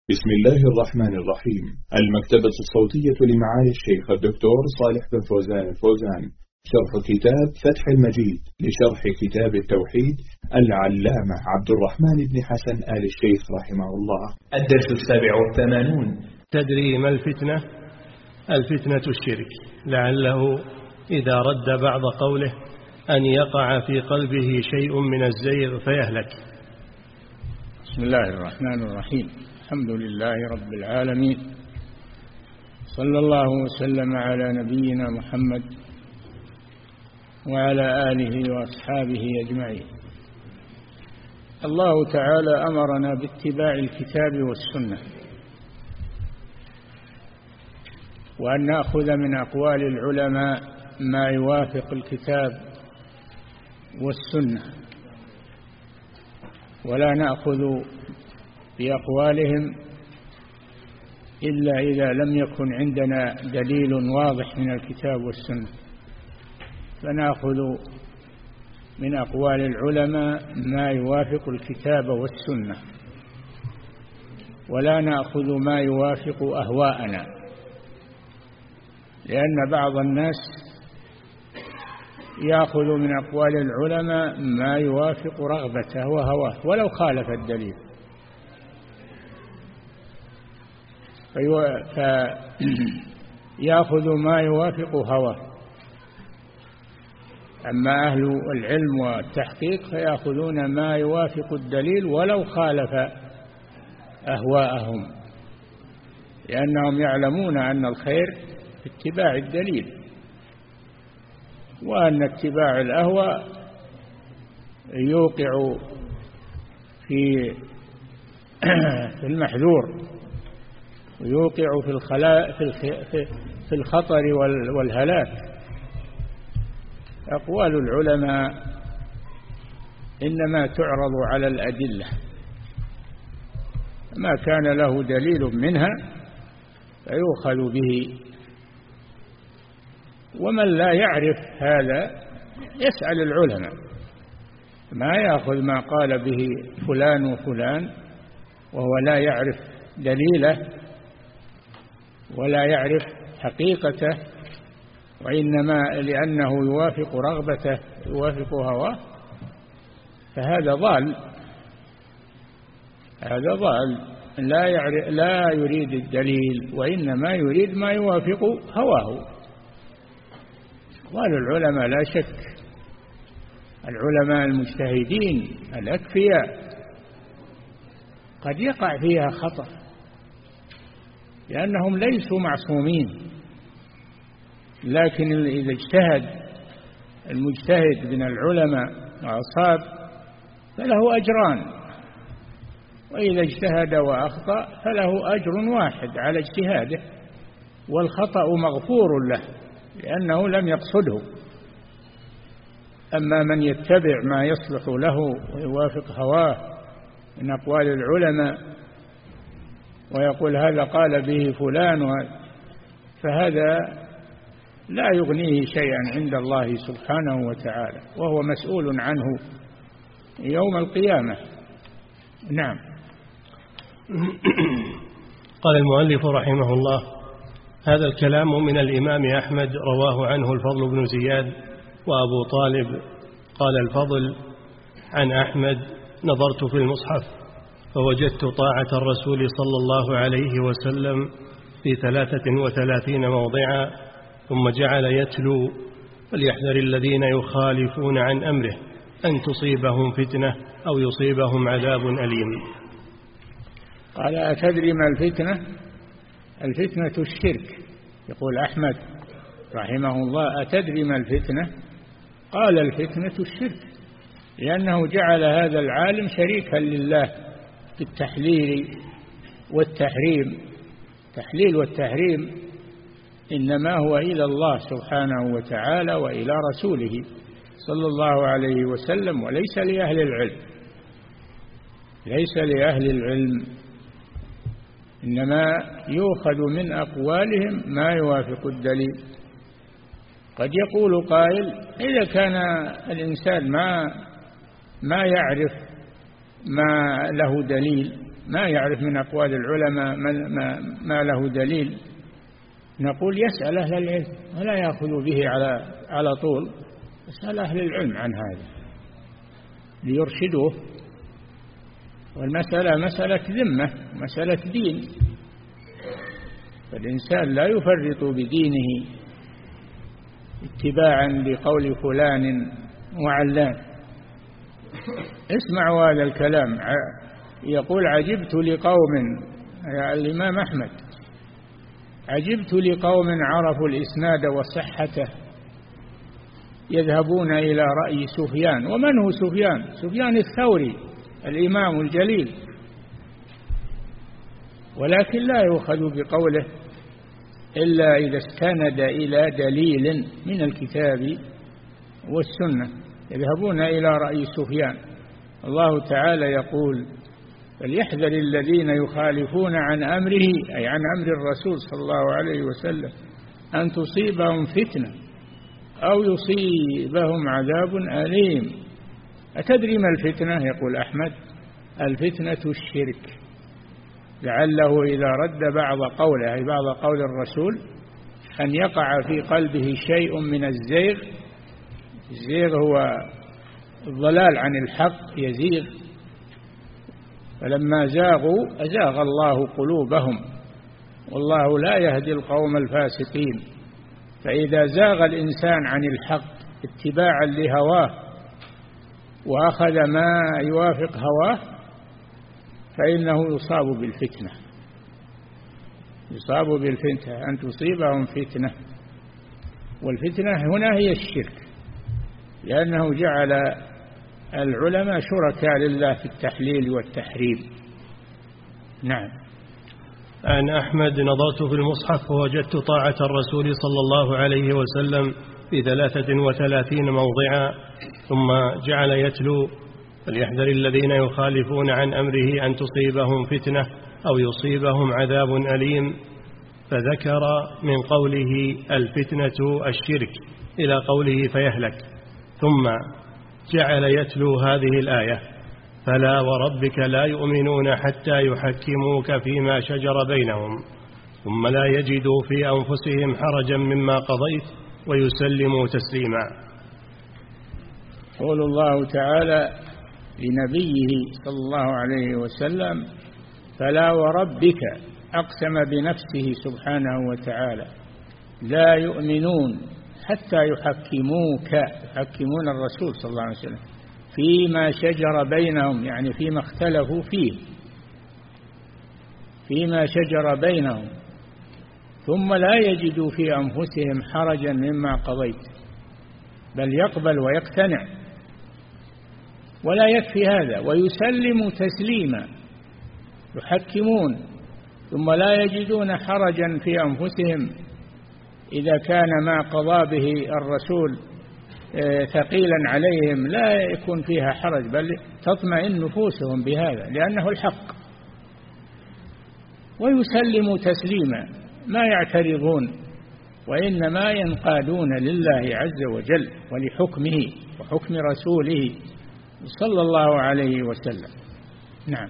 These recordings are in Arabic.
بسم الله الرحمن الرحيم. المكتبة الصوتية لمعالي الشيخ الدكتور صالح بن فوزان الفوزان، شرح كتاب فتح المجيد لشرح كتاب التوحيد العلامة عبد الرحمن بن حسن آل الشيخ رحمه الله. الدرس 87. تدري ما الفتنة؟ الفتنة الشرك، لعله إذا رد بعض قوله أن يقع في قلبه شيء من الزيغ فيهلك. بسم الله الرحمن الرحيم. الحمد لله رب العالمين، صلى الله وسلم على نبينا محمد وعلى آله وأصحابه أجمعين. الله تعالى أمرنا باتباع الكتاب والسنة، وأن نأخذ من أقوال العلماء ما يوافق الكتاب والسنة، ولا نأخذ بأقوالهم إلا إذا لم يكن عندنا دليل واضح من الكتاب والسنة، فنأخذ من أقوال العلماء ما يوافق الكتاب والسنة، ولا نأخذ ما يوافق أهواءنا، لأن بعض الناس يأخذ من أقوال العلماء ما يوافق رغبته وهواه ولو خالف الدليل، فيأخذ ما يوافق هواه. أما أهل العلم والتحقيق فيأخذون ما يوافق الدليل ولو خالف أهواءهم، لأنهم يعلمون أن الخير في اتباع الدليل، وأن اتباع الأهواء يوقع في المحذور، ويوقع في الخطر والهلاك. أقوال العلماء إنما تعرض على الأدلة، ما كان له دليل منها فيؤخذ به، ومن لا يعرف هذا يسأل العلماء، ما يأخذ ما قال به فلان وفلان وهو لا يعرف دليله ولا يعرف حقيقته، وإنما لأنه يوافق رغبته يوافق هواه، فهذا ضال. هذا ضال لا يريد الدليل، وإنما يريد ما يوافق هواه. قال العلماء لا شك، العلماء المجتهدين الأكفياء قد يقع فيها خطأ، لأنهم ليسوا معصومين، لكن إذا اجتهد المجتهد من العلماء وأصاب فله أجران، وإذا اجتهد وأخطأ فله أجر واحد على اجتهاده، والخطأ مغفور له لأنه لم يقصده. أما من يتبع ما يصلح له ويوافق هواه من أقوال العلماء ويقول هذا قال به فلان، فهذا لا يغنيه شيئا عند الله سبحانه وتعالى، وهو مسؤول عنه يوم القيامة. نعم. قال المؤلف رحمه الله: هذا الكلام من الإمام أحمد، رواه عنه الفضل بن زياد وأبو طالب. قال الفضل عن أحمد: نظرت في المصحف فوجدت طاعة الرسول صلى الله عليه وسلم في 33 موضعا، ثم جعل يتلو: فليحذر الذين يخالفون عن أمره أن تصيبهم فتنة أو يصيبهم عذاب أليم. قال: أتدري ما الفتنة؟ الفتنة الشرك. يقول أحمد رحمه الله: أتدري ما الفتنة؟ قال: الفتنة الشرك، لأنه جعل هذا العالم شريكا لله في التحليل والتحريم. التحليل والتحريم إنما هو إلى الله سبحانه وتعالى وإلى رسوله صلى الله عليه وسلم، وليس لأهل العلم، ليس لأهل العلم، إنما يؤخذ من أقوالهم ما يوافق الدليل. قد يقول قائل: إذا كان الإنسان ما يعرف ما له دليل ما يعرف من أقوال العلماء ما له دليل، نقول يسأل أهل العلم ولا يأخذ به على طول، يسأل أهل العلم عن هذا ليرشدوه. والمسألة مسألة ذمة، مسألة دين، فالإنسان لا يفرط بدينه اتباعا لقول فلان وعلان. اسمعوا هذا الكلام، يقول عجبت لقوم، الإمام أحمد، عجبت لقوم عرفوا الإسناد وصحته يذهبون إلى رأي سفيان. ومن هو سفيان؟ سفيان الثوري الإمام الجليل، ولكن لا يؤخذ بقوله إلا إذا استند إلى دليل من الكتاب والسنة. يذهبون إلى رأي سفيان. الله تعالى يقول فليحذر الذين يخالفون عن أمره، أي عن أمر الرسول صلى الله عليه وسلم، أن تصيبهم فتنة أو يصيبهم عذاب أليم. أتدري ما الفتنة؟ يقول أحمد الفتنة الشرك، لعله إذا رد بعض قوله، أي بعض قول الرسول، أن يقع في قلبه شيء من الزيغ. الزيغ هو الضلال عن الحق، يزيغ. فلما زاغوا أزاغ الله قلوبهم، والله لا يهدي القوم الفاسقين. فإذا زاغ الإنسان عن الحق اتباعا لهواه وأخذ ما يوافق هواه فإنه يصاب بالفتنة، يصاب بالفتنة، أن تصيبهم فتنة. والفتنة هنا هي الشرك، لأنه جعل العلماء شركاء لله في التحليل والتحريم. نعم. عن أحمد نظرت في المصحف فوجدت طاعة الرسول صلى الله عليه وسلم في 33 موضعا، ثم جعل يتلو فليحذر الذين يخالفون عن أمره أن تصيبهم فتنة أو يصيبهم عذاب أليم، فذكر من قوله الفتنة الشرك إلى قوله فيهلك، ثم جعل يتلو هذه الآية فلا وربك لا يؤمنون حتى يحكموك فيما شجر بينهم ثم لا يجدوا في أنفسهم حرجا مما قضيت ويسلموا تسليما. قول الله تعالى لنبيه صلى الله عليه وسلم فلا وربك، أقسم بنفسه سبحانه وتعالى لا يؤمنون حتى يحكمون الرسول صلى الله عليه وسلم فيما شجر بينهم، يعني فيما اختلفوا فيه، فيما شجر بينهم، ثم لا يجدوا في أنفسهم حرجا مما قضيت، بل يقبل ويقتنع. ولا يكفي هذا، ويسلم تسليما، يحكمون ثم لا يجدون حرجا في أنفسهم إذا كان ما قضى به الرسول ثقيلا عليهم، لا يكون فيها حرج، بل تطمئن نفوسهم بهذا لأنه الحق. ويسلم تسليما، ما يعترضون، وإنما ينقادون لله عز وجل ولحكمه وحكم رسوله صلى الله عليه وسلم. نعم.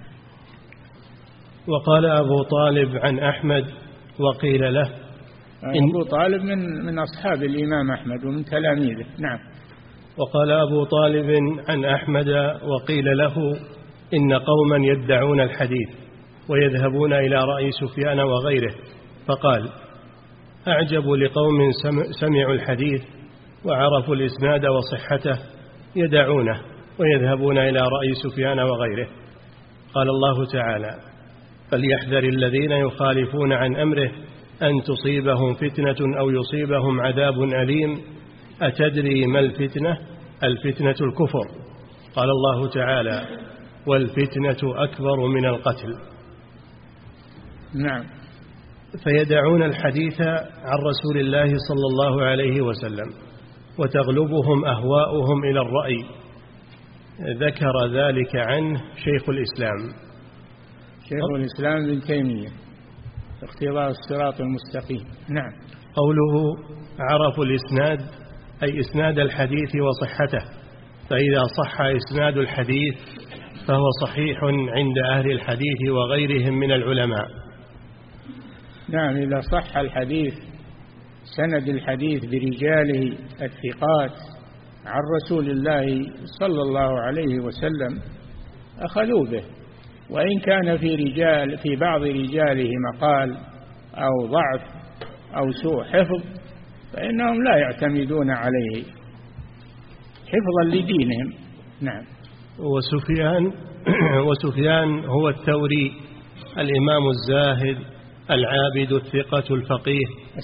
وقال أبو طالب عن أحمد وقيل له، أبو طالب من أصحاب الإمام أحمد ومن تلاميذه. نعم. وقال أبو طالب عن أحمد وقيل له إن قوما يدعون الحديث ويذهبون إلى رأي سفيان وغيره، فقال أعجب لقوم سمعوا الحديث وعرفوا الإسناد وصحته يدعونه ويذهبون إلى رأي سفيان وغيره. قال الله تعالى فليحذر الذين يخالفون عن أمره أن تصيبهم فتنة أو يصيبهم عذاب أليم. أتدري ما الفتنة؟ الفتنة الكفر. قال الله تعالى والفتنة أكبر من القتل. نعم. فيدعون الحديث عن رسول الله صلى الله عليه وسلم وتغلبهم أهواؤهم إلى الرأي. ذكر ذلك عنه شيخ الإسلام ابن تيمية اقتضاء الصراط المستقيم. نعم. قوله عرفوا الإسناد أي إسناد الحديث وصحته، فإذا صح إسناد الحديث فهو صحيح عند أهل الحديث وغيرهم من العلماء. نعم، إذا صح الحديث سند الحديث برجاله الثقات عن رسول الله صلى الله عليه وسلم أخذوا به، وإن كان في بعض رجاله مقال أو ضعف أو سوء حفظ فإنهم لا يعتمدون عليه حفظا لدينهم. نعم. وسفيان هو الثوري الإمام الزاهد العابد الثقة الفقيه.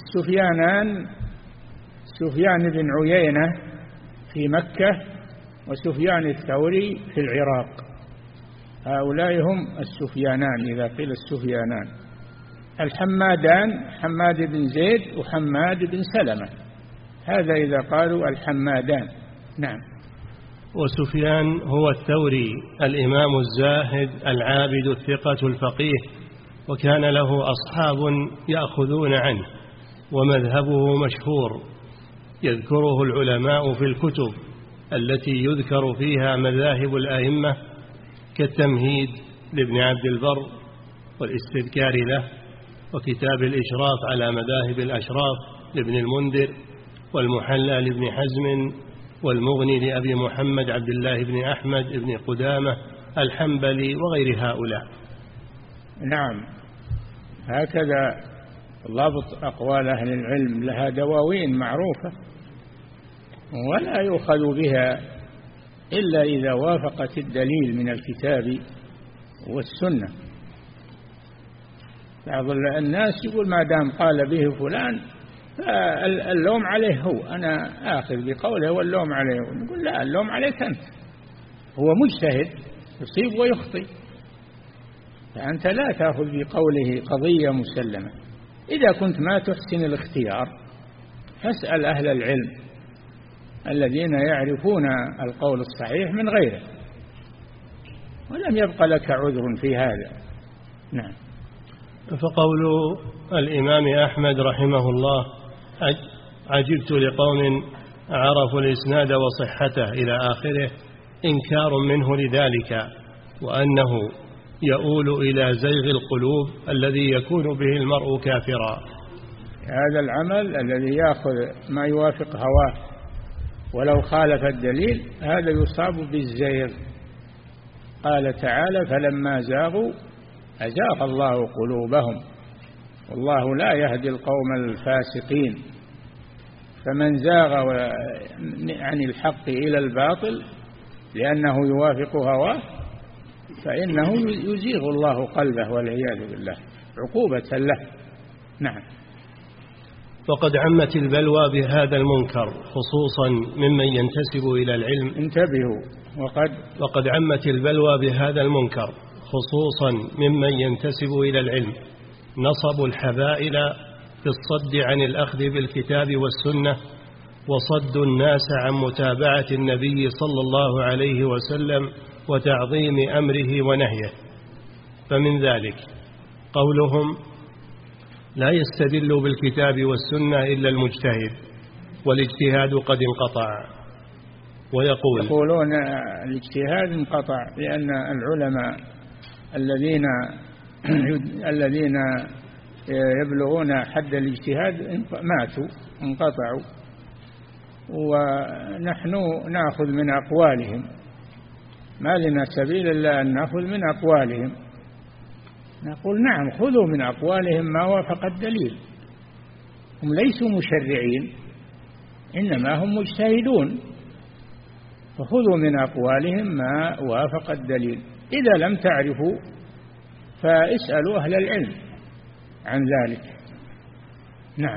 سفيان بن عيينة في مكة وسفيان الثوري في العراق، هؤلاء هم السفيانان إذا قيل السفيانان. الحمادان حماد بن زيد وحماد بن سلمة، هذا إذا قالوا الحمادان. نعم. وسفيان هو الثوري الإمام الزاهد العابد الثقة الفقيه، وكان له أصحاب يأخذون عنه، ومذهبه مشهور يذكره العلماء في الكتب التي يذكر فيها مذاهب الأئمة، كالتمهيد لابن عبد البر والاستذكار له، وكتاب الإشراف على مذاهب الأشراف لابن المنذر، والمحلى لابن حزم، والمغني لأبي محمد عبد الله بن أحمد بن قدامة الحنبلي وغير هؤلاء. نعم، هكذا ضبط أقوال أهل العلم، لها دواوين معروفة ولا يؤخذ بها إلا إذا وافقت الدليل من الكتاب والسنة. بعض الناس يقول ما دام قال به فلان اللوم عليه، هو أنا آخذ بقوله واللوم عليه. نقول لا، اللوم عليك أنت، هو مجتهد يصيب ويخطئ، فأنت لا تأخذ بقوله قضية مسلمة. إذا كنت ما تحسن الاختيار فاسأل أهل العلم الذين يعرفون القول الصحيح من غيره، ولم يبق لك عذر في هذا. نعم. فقول الإمام أحمد رحمه الله عجبت لقوم عرفوا الإسناد وصحته إلى آخره إنكار منه لذلك، وأنه يؤول إلى زيغ القلوب الذي يكون به المرء كافرا. هذا العمل الذي يأخذ ما يوافق هواه ولو خالف الدليل هذا يصاب بالزيغ. قال تعالى فلما زاغوا أزاغ الله قلوبهم والله لا يهدي القوم الفاسقين. فمن زاغ عن الحق إلى الباطل لأنه يوافق هواه فإنه يزيغ الله قلبه والعياذ بالله عقوبة له. نعم. وقد عمت البلوى بهذا المنكر خصوصا ممن ينتسب إلى العلم. انتبهوا. وقد عمت البلوى بهذا المنكر خصوصا ممن ينتسب إلى العلم، نصبوا الحبائل في الصد عن الأخذ بالكتاب والسنة، وصدوا الناس عن متابعة النبي صلى الله عليه وسلم وتعظيم أمره ونهيه. فمن ذلك قولهم لا يستدل بالكتاب والسنة إلا المجتهد والاجتهاد قد انقطع. يقولون الاجتهاد انقطع لأن العلماء الذين يبلغون حد الاجتهاد ماتوا انقطعوا، ونحن نأخذ من أقوالهم، ما لنا سبيل إلا أن نأخذ من أقوالهم. نقول نعم خذوا من أقوالهم ما وافق الدليل، هم ليسوا مشرعين إنما هم مجتهدون، فخذوا من أقوالهم ما وافق الدليل. إذا لم تعرفوا فاسألوا أهل العلم عن ذلك. نعم.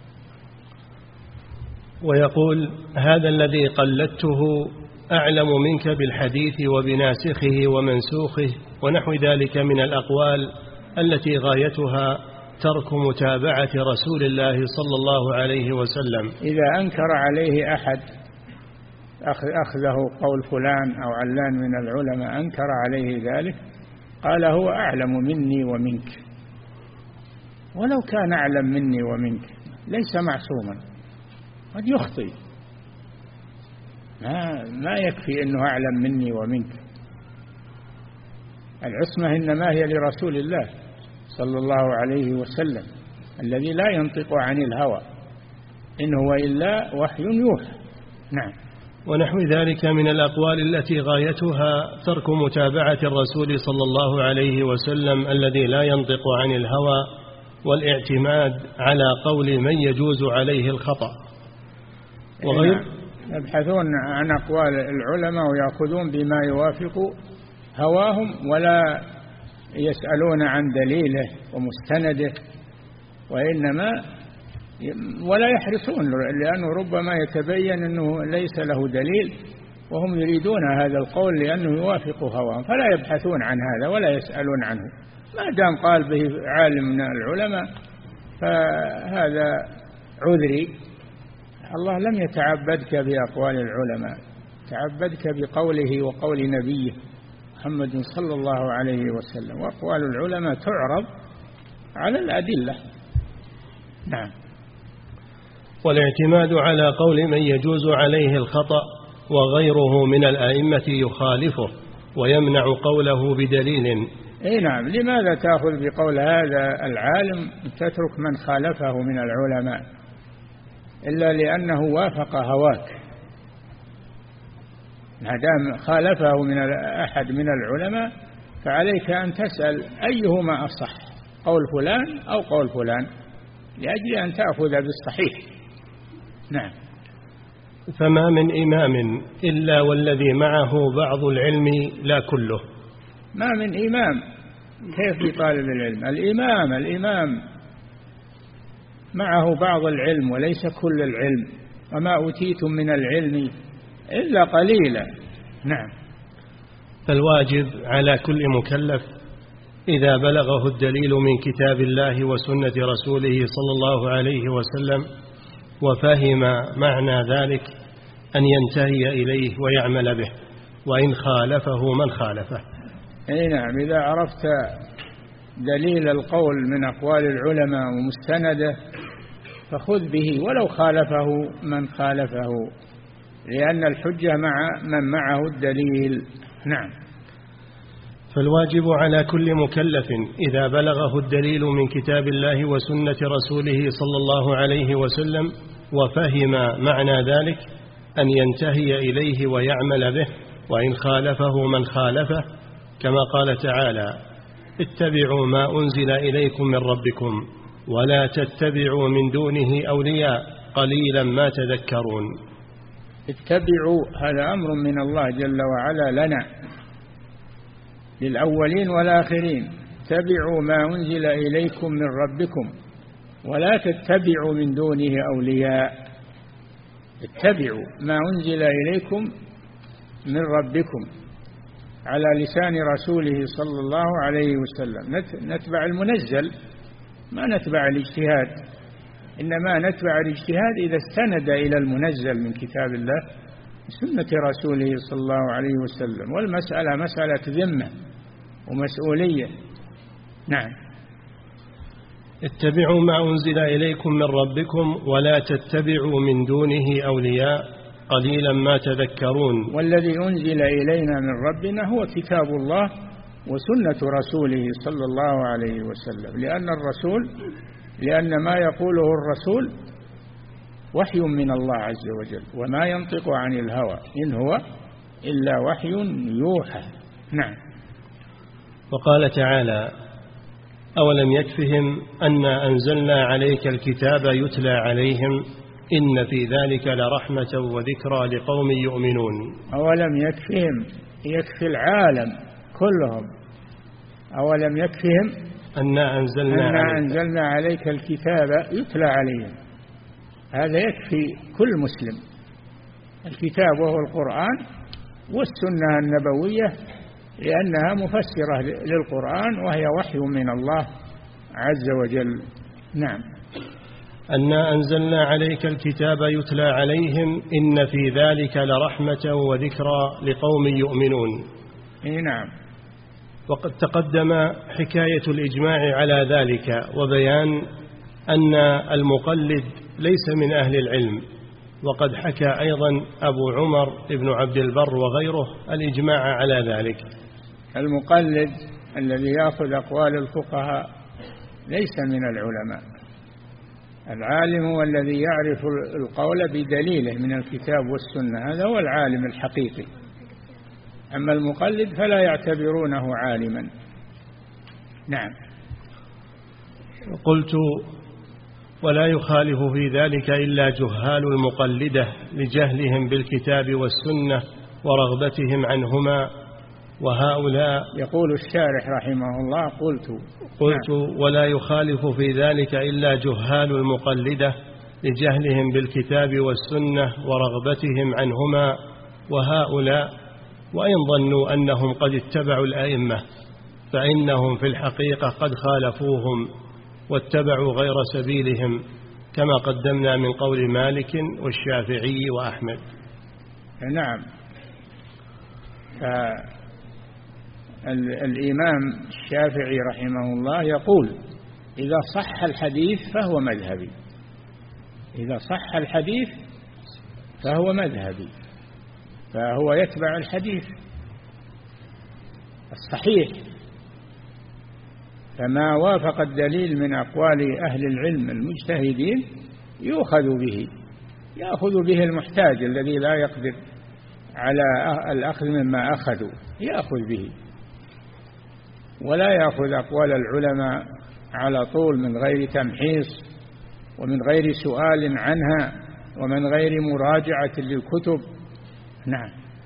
ويقول هذا الذي قلدته أعلم منك بالحديث وبناسخه ومنسوخه ونحو ذلك من الأقوال التي غايتها ترك متابعة رسول الله صلى الله عليه وسلم. إذا أنكر عليه أحد أخذه قول فلان أو علان من العلماء أنكر عليه ذلك قال هو أعلم مني ومنك، ولو كان أعلم مني ومنك ليس معصوما، قد يخطئ، ما يكفي أنه أعلم مني ومنك. العصمة إنما هي لرسول الله صلى الله عليه وسلم الذي لا ينطق عن الهوى إن هو إلا وحي يوحى. نعم. ونحو ذلك من الأقوال التي غايتها ترك متابعة الرسول صلى الله عليه وسلم الذي لا ينطق عن الهوى، والاعتماد على قول من يجوز عليه الخطأ وغير. يبحثون عن أقوال العلماء ويأخذون بما يوافق هواهم ولا يسألون عن دليله ومستنده، ولا يحرصون، لأنه ربما يتبين أنه ليس له دليل وهم يريدون هذا القول لأنه يوافق هواهم، فلا يبحثون عن هذا ولا يسألون عنه. ما دام قال به عالم من العلماء فهذا عذري. الله لم يتعبدك بأقوال العلماء، تعبدك بقوله وقول نبيه محمد صلى الله عليه وسلم، وأقوال العلماء تعرض على الأدلة. نعم. والاعتماد على قول من يجوز عليه الخطأ وغيره من الأئمة يخالفه ويمنع قوله بدليل. نعم. لماذا تأخذ بقول هذا العالم تترك من خالفه من العلماء؟ إلا لأنه وافق هواك. ما دام خالفه من أحد من العلماء فعليك أن تسأل أيهما أصح، قول فلان أو قول فلان، لأجل أن تأخذ بالصحيح. نعم. فما من إمام إلا والذي معه بعض العلم لا كله. ما من إمام كيف طالب العلم؟ الإمام معه بعض العلم وليس كل العلم، وما أوتيتم من العلم إلا قليلا. نعم. فالواجب على كل مكلف إذا بلغه الدليل من كتاب الله وسنة رسوله صلى الله عليه وسلم وفهم معنى ذلك أن ينتهي إليه ويعمل به، وإن خالفه من خالفه. نعم. إذا عرفت دليل القول من أقوال العلماء ومستنده فخذ به ولو خالفه من خالفه، لأن الحجة مع من معه الدليل. نعم. فالواجب على كل مكلف إذا بلغه الدليل من كتاب الله وسنة رسوله صلى الله عليه وسلم وفهم معنى ذلك أن ينتهي إليه ويعمل به، وإن خالفه من خالفه، كما قال تعالى: اتبعوا ما أنزل إليكم من ربكم ولا تتبعوا من دونه أولياء قليلا ما تذكرون. اتبعوا هذا أمر من الله جل وعلا لنا للأولين والآخرين. اتبعوا ما أنزل إليكم من ربكم ولا تتبعوا من دونه أولياء. اتبعوا ما أنزل إليكم من ربكم على لسان رسوله صلى الله عليه وسلم. نتبع المنزل، ما نتبع الاجتهاد، إنما نتبع الاجتهاد إذا استند إلى المنزل من كتاب الله سنة رسوله صلى الله عليه وسلم، والمسألة مسألة ذمة ومسؤولية. نعم. اتبعوا ما أنزل إليكم من ربكم ولا تتبعوا من دونه أولياء قليلا ما تذكرون. والذي أنزل إلينا من ربنا هو كتاب الله وسنة رسوله صلى الله عليه وسلم، لأن ما يقوله الرسول وحي من الله عز وجل، وما ينطق عن الهوى إن هو إلا وحي يوحى. نعم. وقال تعالى: أولم يكفهم أنا أنزلنا عليك الكتاب يتلى عليهم إن في ذلك لرحمة وذكرى لقوم يؤمنون. أولم يكفهم، يكفي العالم كلهم. أولم يكفهم أنا أنزلنا عليك الكتاب يتلى عليهم. هذا يكفي كل مسلم. الكتاب وهو القرآن والسنة النبوية، لأنها مفسرة للقرآن وهي وحي من الله عز وجل. نعم. أنا أنزلنا عليك الكتاب يتلى عليهم إن في ذلك لرحمة وذكرى لقوم يؤمنون. نعم. وقد تقدم حكاية الإجماع على ذلك وبيان أن المقلد ليس من أهل العلم، وقد حكى أيضا أبو عمر ابن عبد البر وغيره الإجماع على ذلك. المقلد الذي يأخذ أقوال الفقهاء ليس من العلماء. العالم هو الذي يعرف القول بدليله من الكتاب والسنة، هذا هو العالم الحقيقي. أما المقلد فلا يعتبرونه عالما. نعم. قلت: ولا يخالف في ذلك إلا جهال المقلدة لجهلهم بالكتاب والسنة ورغبتهم عنهما، وهؤلاء. يقول الشارح رحمه الله: قلت ولا يخالف في ذلك إلا جهال المقلدة لجهلهم بالكتاب والسنة ورغبتهم عنهما، وهؤلاء وإن ظنوا أنهم قد اتبعوا الأئمة فإنهم في الحقيقة قد خالفوهم واتبعوا غير سبيلهم، كما قدمنا من قول مالك والشافعي وأحمد. نعم. الإمام الشافعي رحمه الله يقول: إذا صح الحديث فهو مذهبي، إذا صح الحديث فهو مذهبي، فهو يتبع الحديث الصحيح، فما وافق الدليل من أقوال أهل العلم المجتهدين يؤخذ به، يأخذ به المحتاج الذي لا يقدر على الأخذ مما أخذوا، يأخذ به، ولا يأخذ أقوال العلماء على طول من غير تمحيص ومن غير سؤال عنها ومن غير مراجعة للكتب. نعم.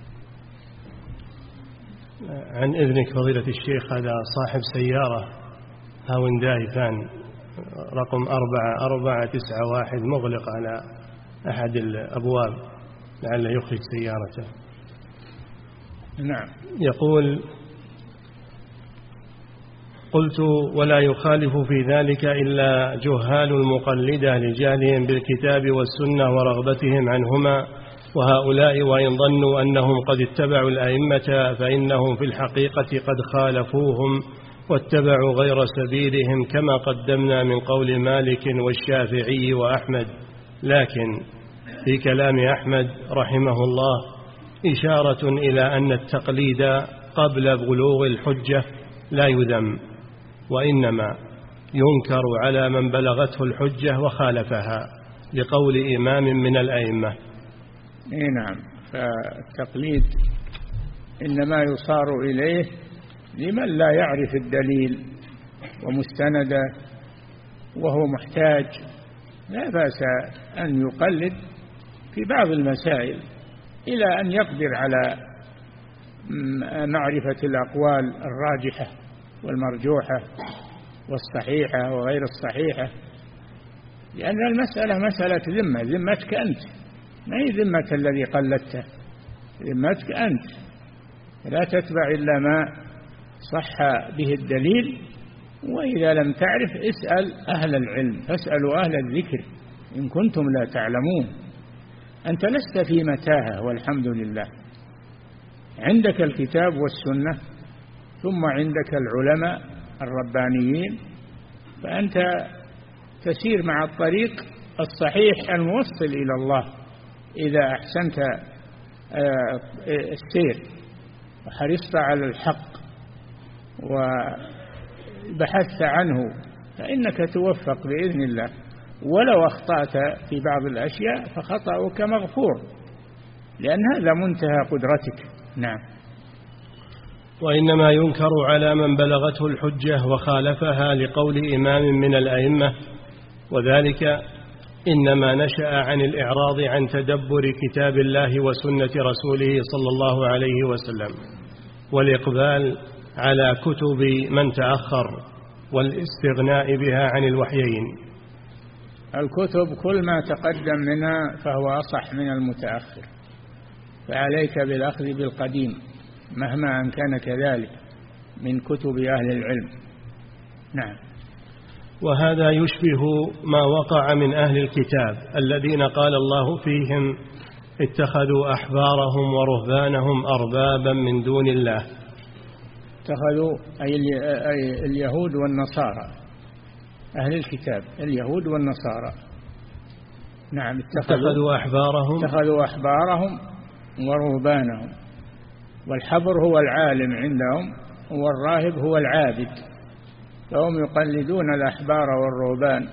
عن إذنك فضيلة الشيخ، هذا صاحب سيارة هاونداي فان رقم 4491 مغلق على أحد الأبواب لعل يخرج سيارته. نعم. يقول: قلت: ولا يخالف في ذلك إلا جهال المقلدة لجهلهم بالكتاب والسنة ورغبتهم عنهما، وهؤلاء وإن ظنوا أنهم قد اتبعوا الأئمة فإنهم في الحقيقة قد خالفوهم واتبعوا غير سبيلهم، كما قدمنا من قول مالك والشافعي وأحمد. لكن في كلام أحمد رحمه الله إشارة إلى أن التقليد قبل بلوغ الحجة لا يذم، وإنما ينكر على من بلغته الحجة وخالفها، لقول إمام من الأئمة. نعم. فالتقليد إنما يصار إليه لمن لا يعرف الدليل ومستنده وهو محتاج، لا بأس أن يقلد في بعض المسائل إلى أن يقدر على معرفة الأقوال الراجحة والمرجوحة والصحيحة وغير الصحيحة، لأن المسألة مسألة ذمتك أنت، ما هي ذمة الذي قلدته، ذمتك أنت، لا تتبع إلا ما صح به الدليل. وإذا لم تعرف اسأل أهل العلم، فاسألوا أهل الذكر إن كنتم لا تعلمون. أنت لست في متاهة والحمد لله، عندك الكتاب والسنة، ثم عندك العلماء الربانيين، فأنت تسير مع الطريق الصحيح الموصل إلى الله إذا أحسنت السير وحرصت على الحق وبحثت عنه، فإنك توفق بإذن الله. ولو أخطأت في بعض الأشياء فخطأك مغفور، لأن هذا منتهى قدرتك. نعم. وإنما ينكر على من بلغته الحجة وخالفها، لقول إمام من الأئمة، وذلك إنما نشأ عن الإعراض عن تدبر كتاب الله وسنة رسوله صلى الله عليه وسلم، والإقبال على كتب من تأخر والاستغناء بها عن الوحيين. الكتب كل ما تقدم منها فهو أصح من المتأخر، فعليك بالأخذ بالقديم مهما أن كان كذلك من كتب أهل العلم. نعم. وهذا يشبه ما وقع من أهل الكتاب الذين قال الله فيهم: اتخذوا أحبارهم ورهبانهم أربابا من دون الله. اتخذوا أي اليهود والنصارى، أهل الكتاب اليهود والنصارى. نعم. اتخذوا أحبارهم ورهبانهم، والحبر هو العالم عندهم والراهب هو العابد، فهم يقلدون الأحبار والرهبان.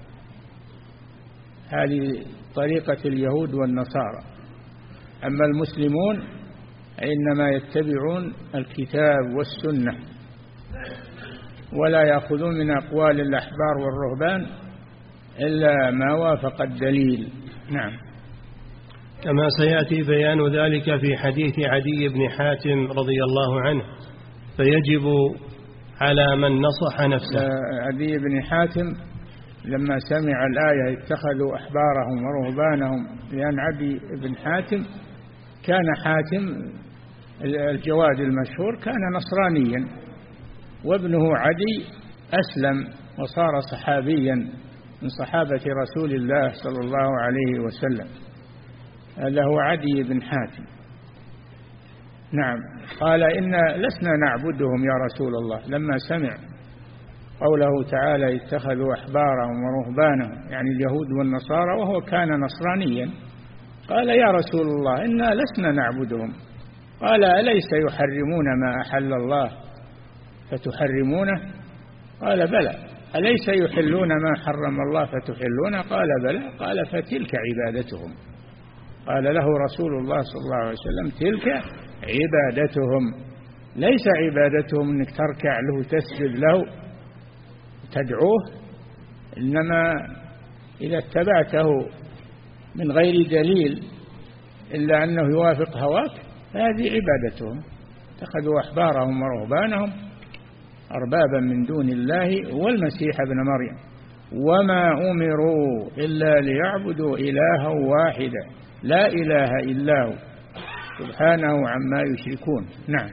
هذه طريقة اليهود والنصارى. أما المسلمون إنما يتبعون الكتاب والسنة، ولا يأخذون من أقوال الأحبار والرهبان إلا ما وافق الدليل. نعم. كما سيأتي بيان ذلك في حديث عدي بن حاتم رضي الله عنه، فيجب على من نصح نفسه. عدي بن حاتم لما سمع الآية اتخذوا أحبارهم ورهبانهم، لأن عدي بن حاتم كان حاتم الجواد المشهور كان نصرانيا، وابنه عدي أسلم وصار صحابيا من صحابة رسول الله صلى الله عليه وسلم. هذا هو عدي بن حاتم. نعم. قال إنا لسنا نعبدهم يا رسول الله، لما سمع قوله تعالى اتخذوا أحبارهم ورهبانهم، يعني اليهود والنصارى، وهو كان نصرانيا. قال يا رسول الله إنا لسنا نعبدهم. قال أليس يحرمون ما أحل الله فتحرمونه؟ قال بلى. أليس يحلون ما حرم الله فتحلونه؟ قال بلى. قال فتلك عبادتهم. قال له رسول الله صلى الله عليه وسلم تلك عبادتهم، ليس عبادتهم أنك تركع له تسجد له تدعوه، إنما إذا اتبعته من غير دليل إلا أنه يوافق هواك فهذه عبادتهم. اتخذوا أحبارهم ورهبانهم أربابا من دون الله والمسيح ابن مريم وما أمروا إلا ليعبدوا إلها واحدا لا إله إلا هو سبحانه عما يشركون. نعم.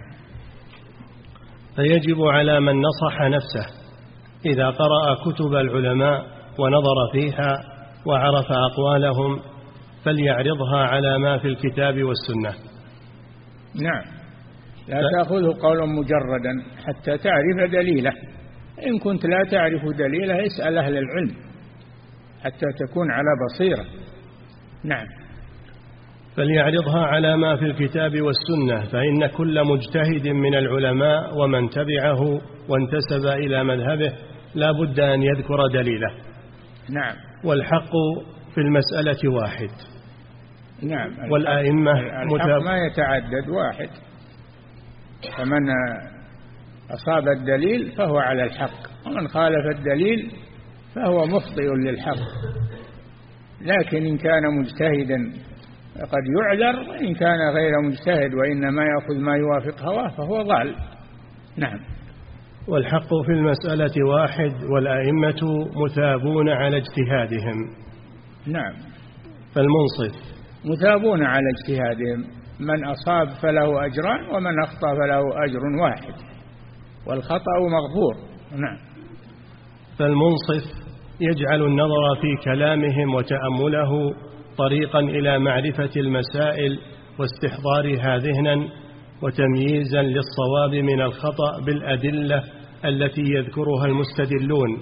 فيجب على من نصح نفسه إذا قرأ كتب العلماء ونظر فيها وعرف أقوالهم فليعرضها على ما في الكتاب والسنة. نعم. لا تأخذه قولا مجردا حتى تعرف دليله. إن كنت لا تعرف دليله اسأل أهل العلم حتى تكون على بصيرة. نعم. فليعرضها على ما في الكتاب والسنة، فإن كل مجتهد من العلماء ومن تبعه وانتسب إلى مذهبه لا بد أن يذكر دليله. نعم. والحق في المسألة واحد. نعم. والآئمة الحق ما يتعدد واحد، فمن أصاب الدليل فهو على الحق، ومن خالف الدليل فهو مخطئ للحق. لكن إن كان مجتهدا قد يعذر، وإن كان غير مجتهد وإنما يأخذ ما يوافق هواه فهو ضال. نعم. والحق في المسألة واحد، والأئمة مثابون على اجتهادهم. نعم. فالمنصف مثابون على اجتهادهم، من أصاب فله أجران ومن أخطأ فله أجر واحد، والخطأ مغفور. نعم. فالمنصف يجعل النظر في كلامهم وتأمله طريقا إلى معرفة المسائل واستحضارها ذهنا وتمييزا للصواب من الخطأ بالأدلة التي يذكرها المستدلون،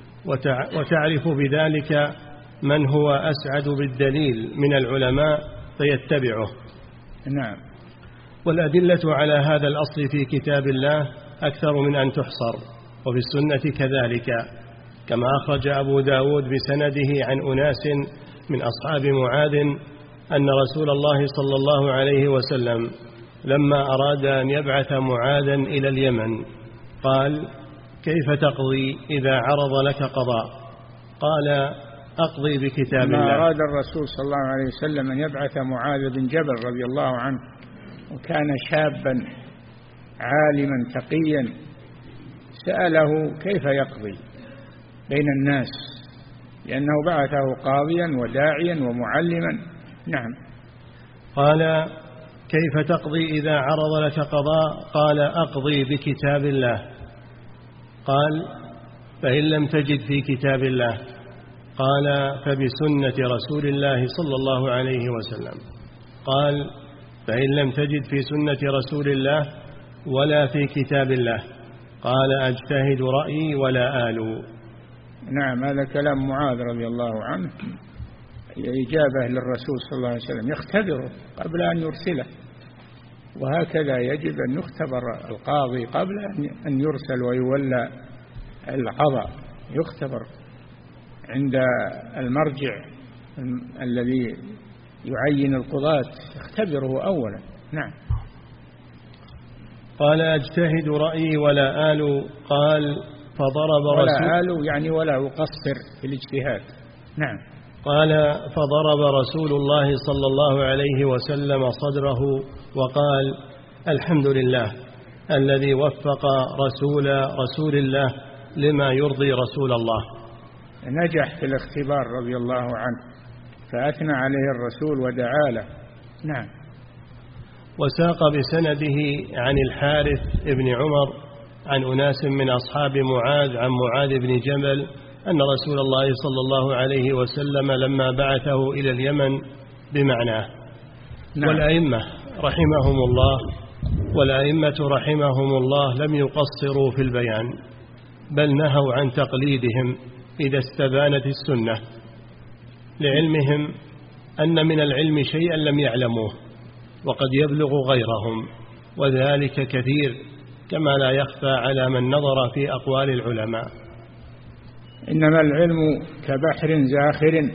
وتعرف بذلك من هو أسعد بالدليل من العلماء فيتبعه. نعم. والأدلة على هذا الأصل في كتاب الله أكثر من أن تحصر، وفي السنة كذلك، كما أخرج أبو داود بسنده عن أناس من أصحاب معاذ أن رسول الله صلى الله عليه وسلم لما أراد أن يبعث معاذا إلى اليمن قال: كيف تقضي إذا عرض لك قضاء؟ قال: أقضي بكتاب الله. لما أراد الرسول صلى الله عليه وسلم أن يبعث معاذ بن جبل رضي الله عنه، وكان شابا عالما تقيا، سأله كيف يقضي بين الناس، لأنه بعثه قاضيا وداعيا ومعلما. نعم. قال: كيف تقضي إذا عرض لك قضاء؟ قال: أقضي بكتاب الله. قال: فإن لم تجد في كتاب الله؟ قال: فبسنة رسول الله صلى الله عليه وسلم. قال: فإن لم تجد في سنة رسول الله ولا في كتاب الله؟ قال: أجتهد رأيي ولا آل. نعم. هذا كلام معاذ رضي الله عنه، إجابة للرسول صلى الله عليه وسلم، يختبره قبل أن يرسله. وهكذا يجب أن يختبر القاضي قبل أن يرسل ويولى القضاء، يختبر عند المرجع الذي يعين القضاة، يختبره أولا. نعم. قال أجتهد رأيي ولا آل. قال فضرب ولا آل يعني ولا أقصر في الاجتهاد. نعم. قال فضرب رسول الله صلى الله عليه وسلم صدره وقال الحمد لله الذي وفق رسول الله لما يرضي رسول الله. نجح في الاختبار رضي الله عنه فأثنى عليه الرسول ودعا له. نعم. وساق بسنده عن الحارث بن عمر عن أناس من أصحاب معاذ عن معاذ بن جبل أن رسول الله صلى الله عليه وسلم لما بعثه إلى اليمن بمعناه. نعم. والأئمة رحمهم الله لم يقصروا في البيان، بل نهوا عن تقليدهم إذا استبانت السنة، لعلمهم أن من العلم شيئا لم يعلموه وقد يبلغ غيرهم، وذلك كثير كما لا يخفى على من نظر في أقوال العلماء. إنما العلم كبحر زاخر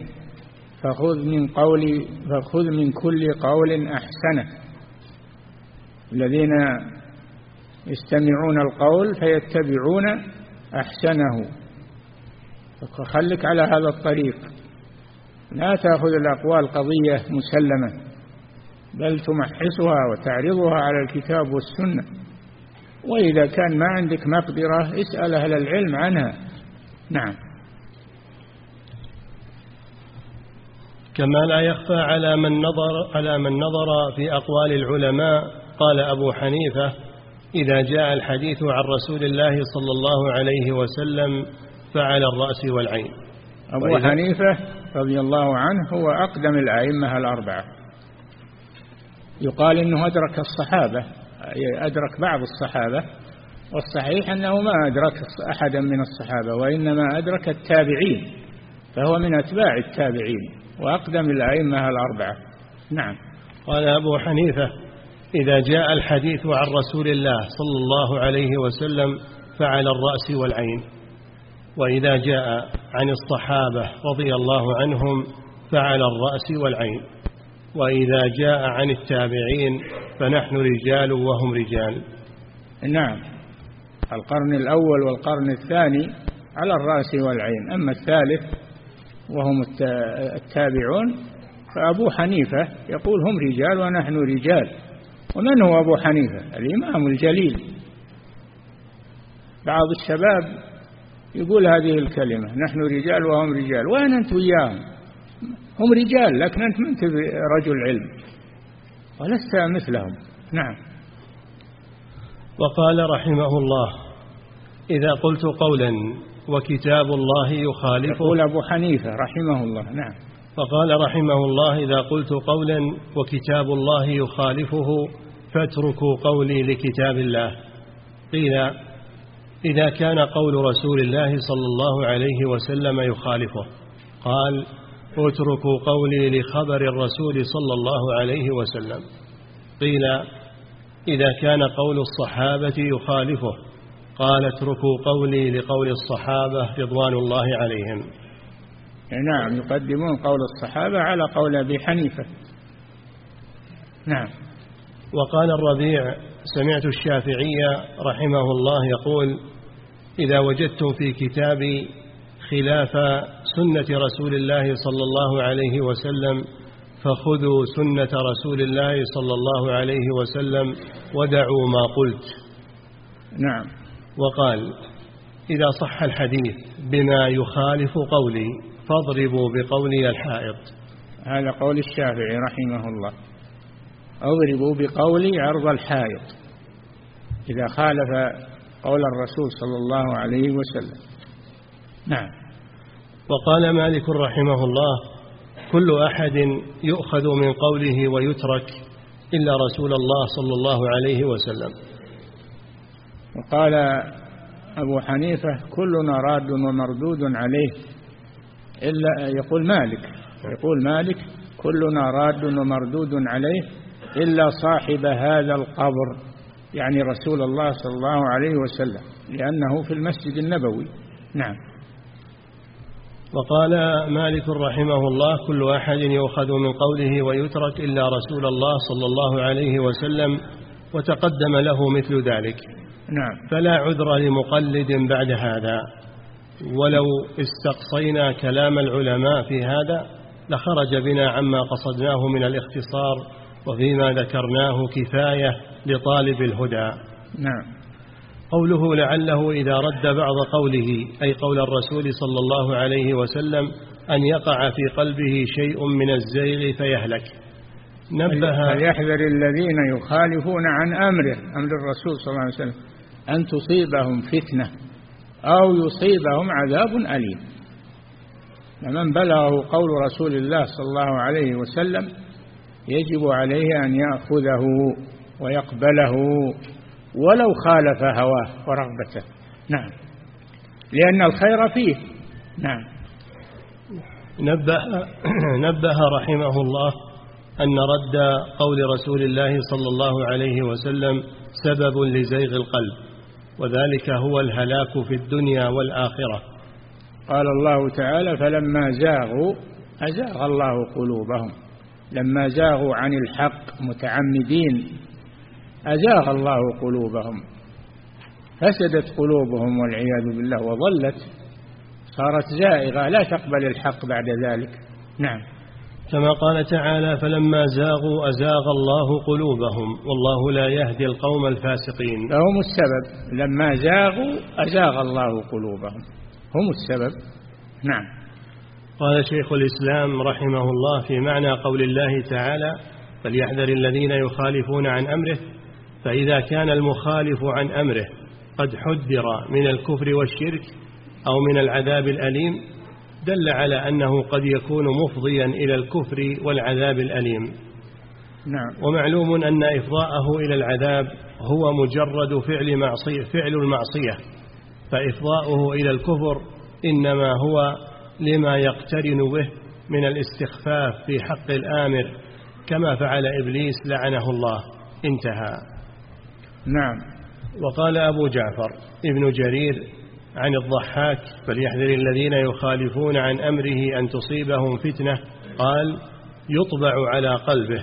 فخذ من كل قول أحسنه. الذين يستمعون القول فيتبعون أحسنه، فخلك على هذا الطريق، لا تأخذ الأقوال قضية مسلمة، بل تمحصها وتعرضها على الكتاب والسنة، وإذا كان ما عندك مقدرة اسأل أهل العلم عنها. نعم. كما لا يخفى على من نظر في أقوال العلماء. قال أبو حنيفة إذا جاء الحديث عن رسول الله صلى الله عليه وسلم فعلى الرأس والعين. أبو حنيفة رضي الله عنه هو أقدم الأئمة الأربعة، يقال إنه أدرك الصحابة، أدرك بعض الصحابة، والصحيح أنه ما أدرك أحدا من الصحابة وإنما أدرك التابعين، فهو من أتباع التابعين وأقدم الأئمة الأربعة. نعم. قال أبو حنيفة إذا جاء الحديث عن رسول الله صلى الله عليه وسلم فعلى الرأس والعين، وإذا جاء عن الصحابة رضي الله عنهم فعلى الرأس والعين، وإذا جاء عن التابعين فنحن رجال وهم رجال. نعم. القرن الأول والقرن الثاني على الرأس والعين، أما الثالث وهم التابعون فأبو حنيفة يقول هم رجال ونحن رجال. ومن هو أبو حنيفة؟ الإمام الجليل. بعض الشباب يقول هذه الكلمة نحن رجال وهم رجال، وين أنت وياهم؟ هم رجال لكن أنت ما أنت رجل علم ولست مثلهم. نعم. وقال رحمه الله إذا قلت قولا وكتاب الله يخالفه. يقول أبو حنيفة رحمه الله. نعم. فقال رحمه الله إذا قلت قولا وكتاب الله يخالفه فاتركوا قولي لكتاب الله. قيل إذا كان قول رسول الله صلى الله عليه وسلم يخالفه. قال اتركوا قولي لخبر الرسول صلى الله عليه وسلم. قيل إذا كان قول الصحابة يخالفه. قال اتركوا قولي لقول الصحابة رضوان الله عليهم. نعم. يقدمون قول الصحابة على قول أبي حنيفة. نعم. وقال الربيع سمعت الشافعي رحمه الله يقول إذا وجدتم في كتابي خلاف سنة رسول الله صلى الله عليه وسلم فخذوا سنة رسول الله صلى الله عليه وسلم ودعوا ما قلت. نعم. وقال إذا صح الحديث بما يخالف قولي فاضربوا بقولي الحائط. هذا قول الشافعي رحمه الله، اضربوا بقولي عرض الحائط إذا خالف قول الرسول صلى الله عليه وسلم. نعم. وقال مالك رحمه الله كل أحد يؤخذ من قوله ويترك إلا رسول الله صلى الله عليه وسلم. وقال أبو حنيفة كلنا راد ومردود عليه إلا يقول مالك كلنا راد ومردود عليه إلا صاحب هذا القبر، يعني رسول الله صلى الله عليه وسلم، لأنه في المسجد النبوي. نعم. وقال مالك رحمه الله: كل أحد يؤخذ من قوله ويترك إلا رسول الله صلى الله عليه وسلم، وتقدم له مثل ذلك. نعم. فلا عذر لمقلد بعد هذا. ولو استقصينا كلام العلماء في هذا لخرج بنا عما قصدناه من الاختصار، وفيما ذكرناه كفاية لطالب الهدى. نعم. قوله لعله إذا رد بعض قوله، أي قول الرسول صلى الله عليه وسلم، أن يقع في قلبه شيء من الزيغ فيهلك. نبه: فليحذر الذين يخالفون عن أمره، أمر الرسول صلى الله عليه وسلم، أن تصيبهم فتنة أو يصيبهم عذاب أليم. فمن بلغه قول رسول الله صلى الله عليه وسلم يجب عليه أن يأخذه ويقبله ولو خالف هواه ورغبته. نعم، لأن الخير فيه. نعم. نبه رحمه الله أن رد قول رسول الله صلى الله عليه وسلم سبب لزيغ القلب، وذلك هو الهلاك في الدنيا والآخرة. قال الله تعالى: فلما زاغوا أزاغ الله قلوبهم. لما زاغوا عن الحق متعمدين أزاغ الله قلوبهم، فسدت قلوبهم والعياذ بالله، وظلت صارت زائغة لا تقبل الحق بعد ذلك. نعم. كما قال تعالى: فلما زاغوا أزاغ الله قلوبهم والله لا يهدي القوم الفاسقين. فهم السبب، لما زاغوا أزاغ الله قلوبهم، هم السبب. نعم. قال شيخ الإسلام رحمه الله في معنى قول الله تعالى: فليحذر الذين يخالفون عن أمره، فإذا كان المخالف عن أمره قد حذر من الكفر والشرك أو من العذاب الأليم، دل على أنه قد يكون مفضيا إلى الكفر والعذاب الأليم. نعم. ومعلوم أن إفضاءه إلى العذاب هو مجرد فعل المعصية، فإفضاؤه إلى الكفر إنما هو لما يقترن به من الاستخفاف في حق الآمر، كما فعل إبليس لعنه الله. انتهى. نعم. وقال أبو جعفر ابن جرير عن الضحاك: فليحذر الذين يخالفون عن أمره أن تصيبهم فتنة، قال: يطبع على قلبه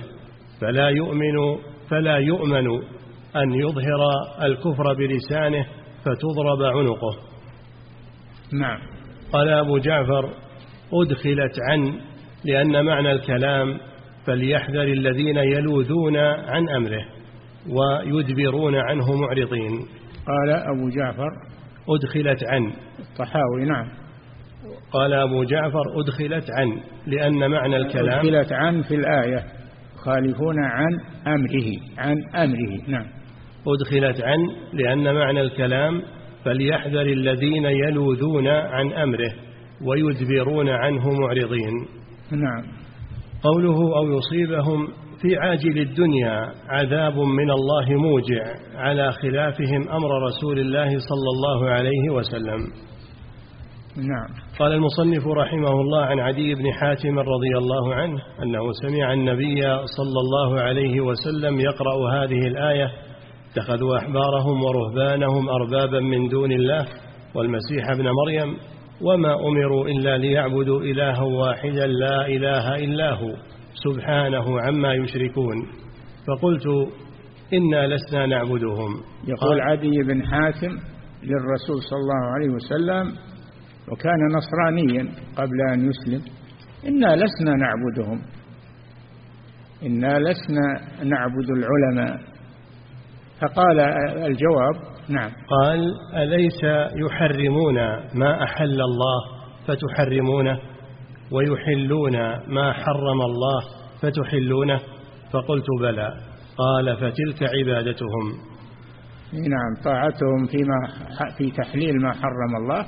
فلا يؤمن أن يظهر الكفر بلسانه فتضرب عنقه. نعم. قال أبو جعفر: أدخلت عن، لأن معنى الكلام فليحذر الذين يلوذون عن أمره ويدبرون عنه معرضين. قال أبو جعفر: أدخلت عن. الطحاوي. نعم. قال أبو جعفر: أدخلت عن، لأن معنى الكلام أدخلت عن في الآية، خالفون عن أمره، عن أمره. نعم. أدخلت عن لأن معنى الكلام فليحذر الذين يلوذون عن أمره ويدبرون عنه معرضين. نعم. قوله أو يصيبهم في عاجل الدنيا عذاب من الله موجع، على خلافهم أمر رسول الله صلى الله عليه وسلم. نعم. قال المصنف رحمه الله: عن عدي بن حاتم رضي الله عنه أنه سمع النبي صلى الله عليه وسلم يقرأ هذه الآية: اتخذوا أحبارهم ورهبانهم أربابا من دون الله والمسيح ابن مريم وما أمروا إلا ليعبدوا إلها واحدا لا إله إلا هو سبحانه عما يشركون. فقلت: إنا لسنا نعبدهم. يقول عدي بن حاتم للرسول صلى الله عليه وسلم، وكان نصرانيا قبل أن يسلم: إنا لسنا نعبدهم، إنا لسنا نعبد العلماء. فقال الجواب: نعم. قال: أليس يحرمون ما أحل الله فتحرمونه ويحلون ما حرم الله فتحلونه؟ فقلت: بلى. قال: فتلك عبادتهم. نعم، طاعتهم في تحليل ما حرم الله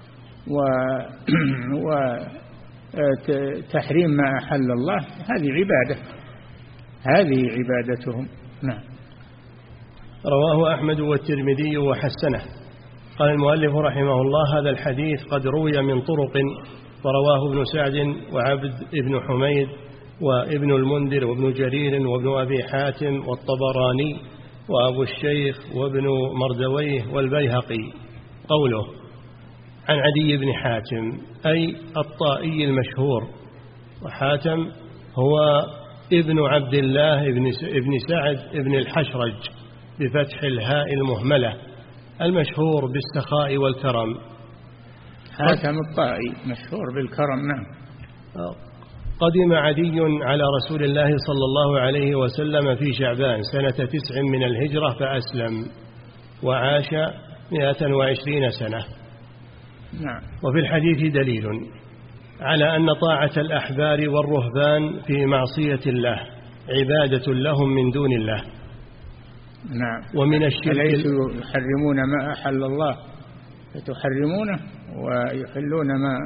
وتحريم ما أحل الله، هذه عبادة، هذه عبادتهم. نعم. رواه أحمد والترمذي وحسنه. قال المؤلف رحمه الله: هذا الحديث قد روي من طرق، ورواه ابن سعد وعبد ابن حميد وابن المنذر وابن جرير وابن أبي حاتم والطبراني وأبو الشيخ وابن مردويه والبيهقي. قوله عن عدي بن حاتم أي الطائي المشهور، وحاتم هو ابن عبد الله ابن سعد ابن الحشرج بفتح الهاء المهملة المشهور بالسخاء والكرم. حاتم الطائي مشهور بالكرم. نعم. قدم عدي على رسول الله صلى الله عليه وسلم في شعبان سنة 9 من الهجرة فأسلم وعاش 120 سنة. نعم. وفي الحديث دليل على أن طاعة الأحبار والرهبان في معصية الله عبادة لهم من دون الله. نعم. ومن الشرك أليسوا يحرمون ما أحل الله فتحرمونه ويحلون ما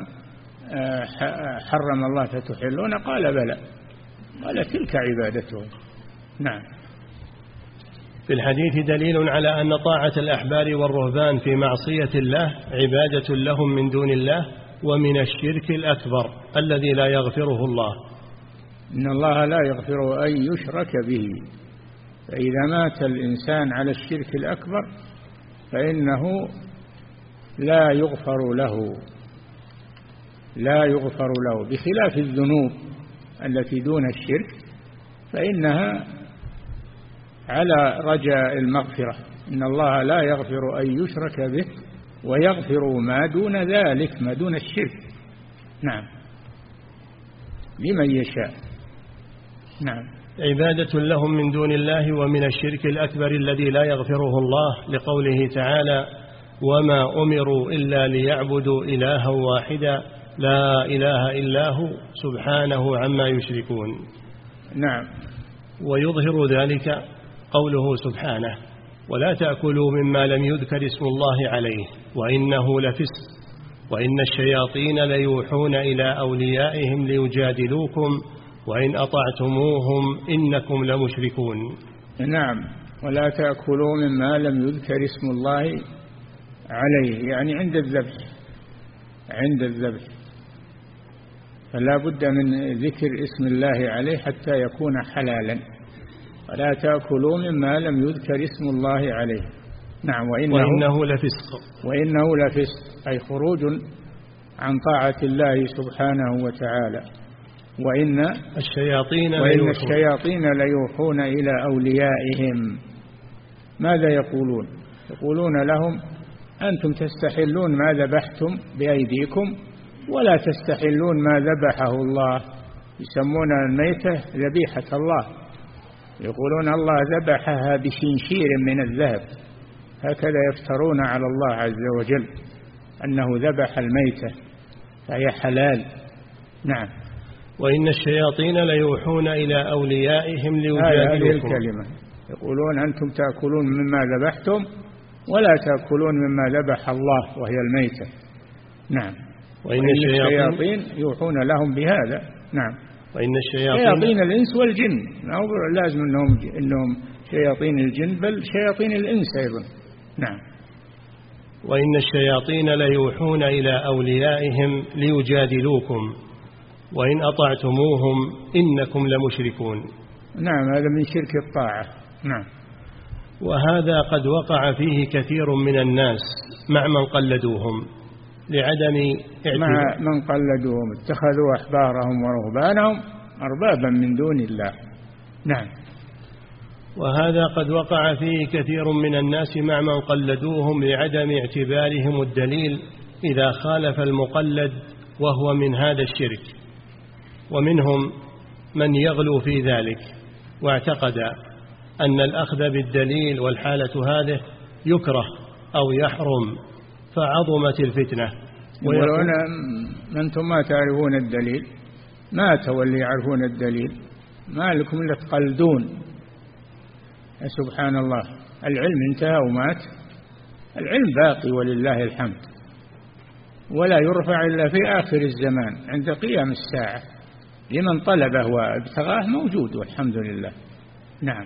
حرم الله فتحلون؟ قال بلى، قال تلك عبادتهم. نعم. في الحديث دليل على أن طاعة الأحبار والرهبان في معصية الله عبادة لهم من دون الله. ومن الشرك الأكبر الذي لا يغفره الله. إن الله لا يغفر أن يشرك به، فإذا مات الإنسان على الشرك الأكبر فإنه لا يغفر له بخلاف الذنوب التي دون الشرك فإنها على رجاء المغفرة. إن الله لا يغفر أن يشرك به ويغفر ما دون ذلك، ما دون الشرك. نعم. لمن يشاء. نعم. عبادة لهم من دون الله. ومن الشرك الأكبر الذي لا يغفره الله لقوله تعالى وما أمروا إلا ليعبدوا إلها واحدا لا إله إلا هو سبحانه عما يشركون. نعم. ويظهر ذلك قوله سبحانه ولا تأكلوا مما لم يذكر اسم الله عليه وإنه لفسق وإن الشياطين ليوحون إلى أوليائهم ليجادلوكم وإن أطعتموهم إنكم لمشركون. نعم. ولا تأكلوا مما لم يذكر اسم الله عليه، يعني عند الذبح فلا بد من ذكر اسم الله عليه حتى يكون حلالا. ولا تأكلوا مما لم يذكر اسم الله عليه. نعم. وإنه لفسق أي خروج عن طاعة الله سبحانه وتعالى. وإن الشياطين ليوحون إلى أوليائهم. ماذا يقولون لهم أنتم تستحلون ما ذبحتم بأيديكم ولا تستحلون ما ذبحه الله. يسمون الميتة ذبيحة الله، يقولون الله ذبحها بشنشير من الذهب، هكذا يفترون على الله عز وجل أنه ذبح الميتة فهي حلال. نعم. وإن الشياطين ليوحون إلى أوليائهم ليجادلوكم. هذه الكلمة يقولون أنتم تأكلون مما ذبحتم ولا تأكلون مما ذبح الله وهي الميتة. نعم. وإن الشياطين يوحون لهم بهذا. نعم. وإن شياطين الإنس والجن، لازم أنهم شياطين الجن بل شياطين الإنس أيضا. نعم. وإن الشياطين ليوحون إلى أوليائهم ليجادلوكم وإن أطعتموهم إنكم لمشركون. نعم. هذا من شرك الطاعة. نعم. وهذا قد وقع فيه كثير من الناس مع من قلدوهم مع من قلدوهم اتخذوا أحبارهم ورهبانهم أربابا من دون الله. نعم. وهذا قد وقع فيه كثير من الناس مع من قلدوهم لعدم اعتبارهم الدليل إذا خالف المقلد وهو من هذا الشرك. ومنهم من يغلو في ذلك واعتقد أن الأخذ بالدليل والحالة هذه يكره أو يحرم فعظمت الفتنة. يقولون أنتم ما تعرفون الدليل، ما تولي يعرفون الدليل، ما لكم إلا تقلدون. سبحان الله، العلم انتهى ومات، العلم باقي ولله الحمد، ولا يرفع إلا في آخر الزمان عند قيام الساعة، لمن طلبه وابتغاه موجود والحمد لله. نعم.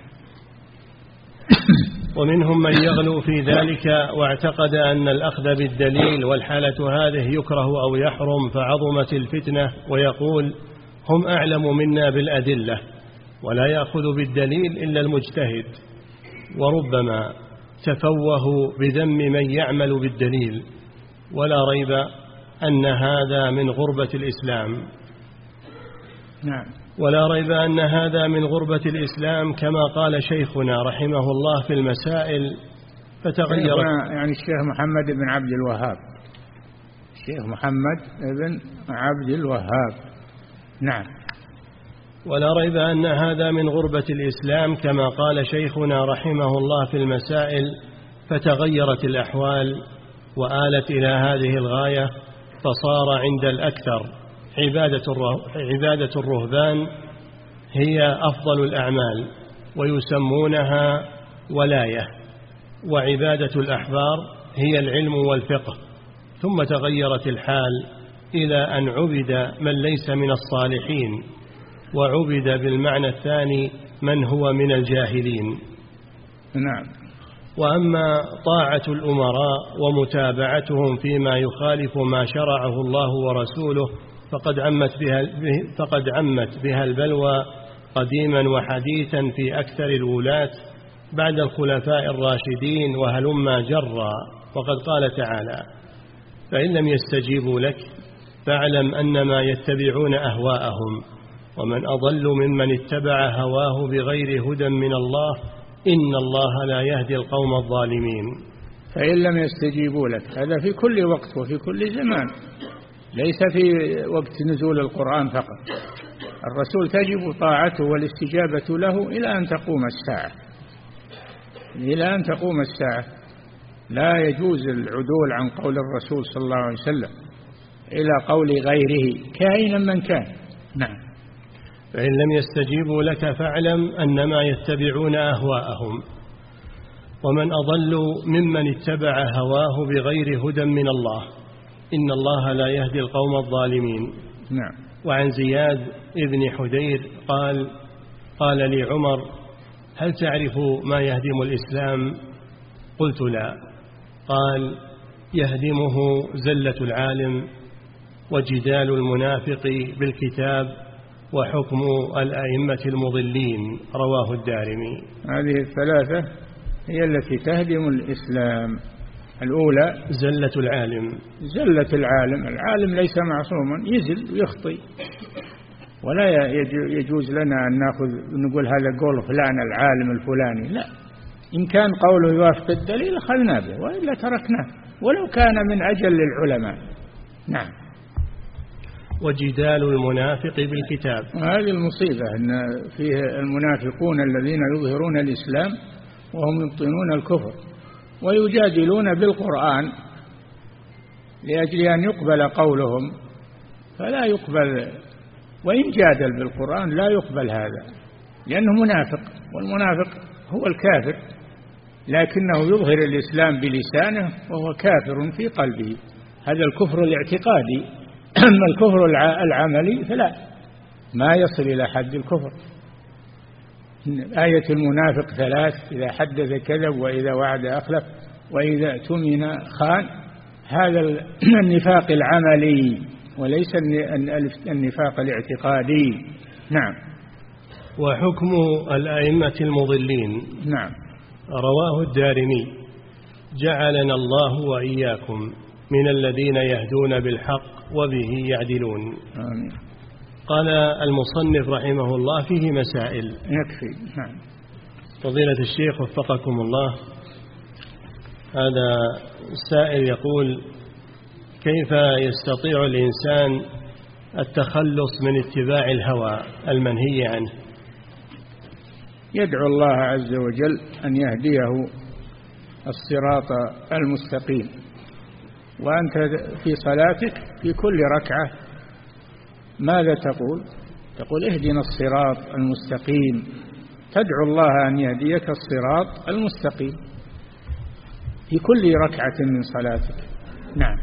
ومنهم من يغلو في ذلك واعتقد أن الأخذ بالدليل والحالة هذه يكره أو يحرم فعظمت الفتنة، ويقول هم أعلم منا بالأدلة، ولا يأخذ بالدليل إلا المجتهد، وربما تفوهوا بذم من يعمل بالدليل، ولا ريب أن هذا من غربة الإسلام. نعم. ولا ريب أن هذا من غربة الإسلام، كما قال شيخنا رحمه الله في المسائل فتغير. يعني الشيخ محمد بن عبد الوهاب، الشيخ محمد بن عبد الوهاب. نعم. ولا ريب أن هذا من غربة الإسلام، كما قال شيخنا رحمه الله في المسائل فتغيرت الأحوال وآلت إلى هذه الغاية، فصار عند الأكثر عبادة الرهبان هي أفضل الأعمال، ويسمونها ولاية، وعبادة الأحبار هي العلم والفقه. ثم تغيرت الحال إلى أن عبد من ليس من الصالحين، وعبد بالمعنى الثاني من هو من الجاهلين. نعم. وأما طاعة الأمراء ومتابعتهم فيما يخالف ما شرعه الله ورسوله فقد عمت بها البلوى قديما وحديثا في أكثر الولاة بعد الخلفاء الراشدين وهلما جرا. وقد قال تعالى: فإن لم يستجيبوا لك فاعلم أنما يتبعون أهواءهم ومن أضل ممن اتبع هواه بغير هدى من الله إن الله لا يهدي القوم الظالمين. فإن لم يستجيبوا لك، هذا في كل وقت وفي كل زمان، ليس في وقت نزول القرآن فقط. الرسول تجب طاعته والاستجابة له إلى أن تقوم الساعة، إلى أن تقوم الساعة. لا يجوز العدول عن قول الرسول صلى الله عليه وسلم إلى قول غيره كائنا من كان. نعم. فإن لم يستجيبوا لك فاعلم أنما يتبعون أهواءهم ومن أضل ممن اتبع هواه بغير هدى من الله إن الله لا يهدي القوم الظالمين. نعم. وعن زياد ابن حدير قال لي عمر: هل تعرف ما يهدم الإسلام؟ قلت: لا. قال: يهدمه زلة العالم وجدال المنافق بالكتاب وحكم الأئمة المضلين. رواه الدارمي. هذه الثلاثة هي التي تهدم الإسلام. الأولى زلة العالم. زلة العالم، العالم ليس معصوما، يزل ويخطئ، ولا يجوز لنا أن نقول هذا قول فلان العالم الفلاني، لا. إن كان قوله يوافق الدليل أخذنا به، وإلا تركناه ولو كان من أجل العلماء. نعم. وجدال المنافق بالكتاب. هذه المصيبة، أن فيه المنافقون الذين يظهرون الإسلام وهم يبطنون الكفر ويجادلون بالقرآن لأجل أن يقبل قولهم، فلا يقبل. وإن جادل بالقرآن لا يقبل هذا، لأنه منافق، والمنافق هو الكافر، لكنه يظهر الإسلام بلسانه وهو كافر في قلبه. هذا الكفر الاعتقادي. أما الكفر العملي فلا، ما يصل إلى حد الكفر. آية المنافق 3: إذا حدث كذب وإذا وعد أخلف وإذا اؤتمن خان. هذا النفاق العملي وليس النفاق الاعتقادي. نعم. وحكم الأئمة المضلين. نعم. رواه الدارمي: جعلنا الله وإياكم من الذين يهدون بالحق وبه يعدلون. آمين. قال المصنف رحمه الله: فيه مسائل. يكفي. نعم. فضيلة الشيخ وفقكم الله، هذا السائل يقول: كيف يستطيع الإنسان التخلص من اتباع الهوى المنهي عنه؟ يدعو الله عز وجل أن يهديه الصراط المستقيم. وأنت في صلاتك في كل ركعة ماذا تقول؟ تقول: اهدنا الصراط المستقيم. تدعو الله أن يهديك الصراط المستقيم في كل ركعة من صلاتك. نعم.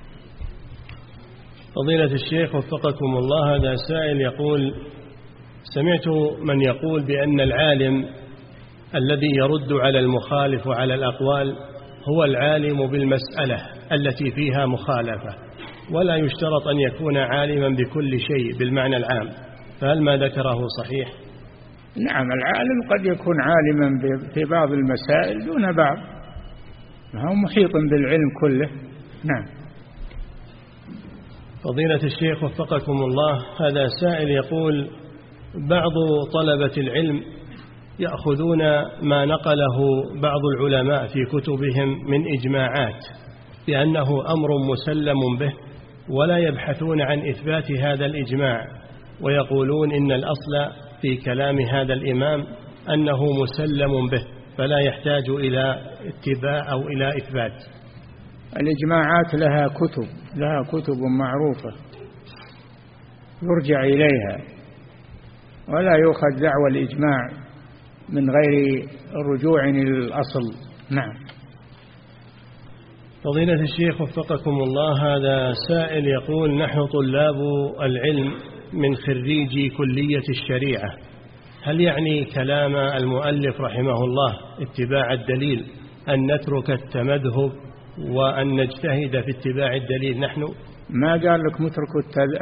فضيلة الشيخ وفقكم الله، هذا سائل يقول: سمعت من يقول بأن العالم الذي يرد على المخالف على الأقوال هو العالم بالمسألة التي فيها مخالفة، ولا يشترط أن يكون عالما بكل شيء بالمعنى العام، فهل ما ذكره صحيح؟ نعم، العالم قد يكون عالما في بعض المسائل دون بعض، هو محيط بالعلم كله. نعم. فضيلة الشيخ وفقكم الله، هذا سائل يقول: بعض طلبة العلم يأخذون ما نقله بعض العلماء في كتبهم من إجماعات بأنه أمر مسلم به، ولا يبحثون عن إثبات هذا الإجماع، ويقولون إن الأصل في كلام هذا الإمام أنه مسلم به، فلا يحتاج إلى اتباع أو إلى إثبات. الإجماعات لها كتب معروفة يرجع إليها، ولا يؤخذ دعوى الإجماع من غير الرجوع للأصل. نعم. فضيلة الشيخ وفقكم الله، هذا سائل يقول: نحن طلاب العلم من خريجي كلية الشريعة، هل يعني كلام المؤلف رحمه الله اتباع الدليل أن نترك التمذهب وأن نجتهد في اتباع الدليل نحن؟ ما قال لكم اتركوا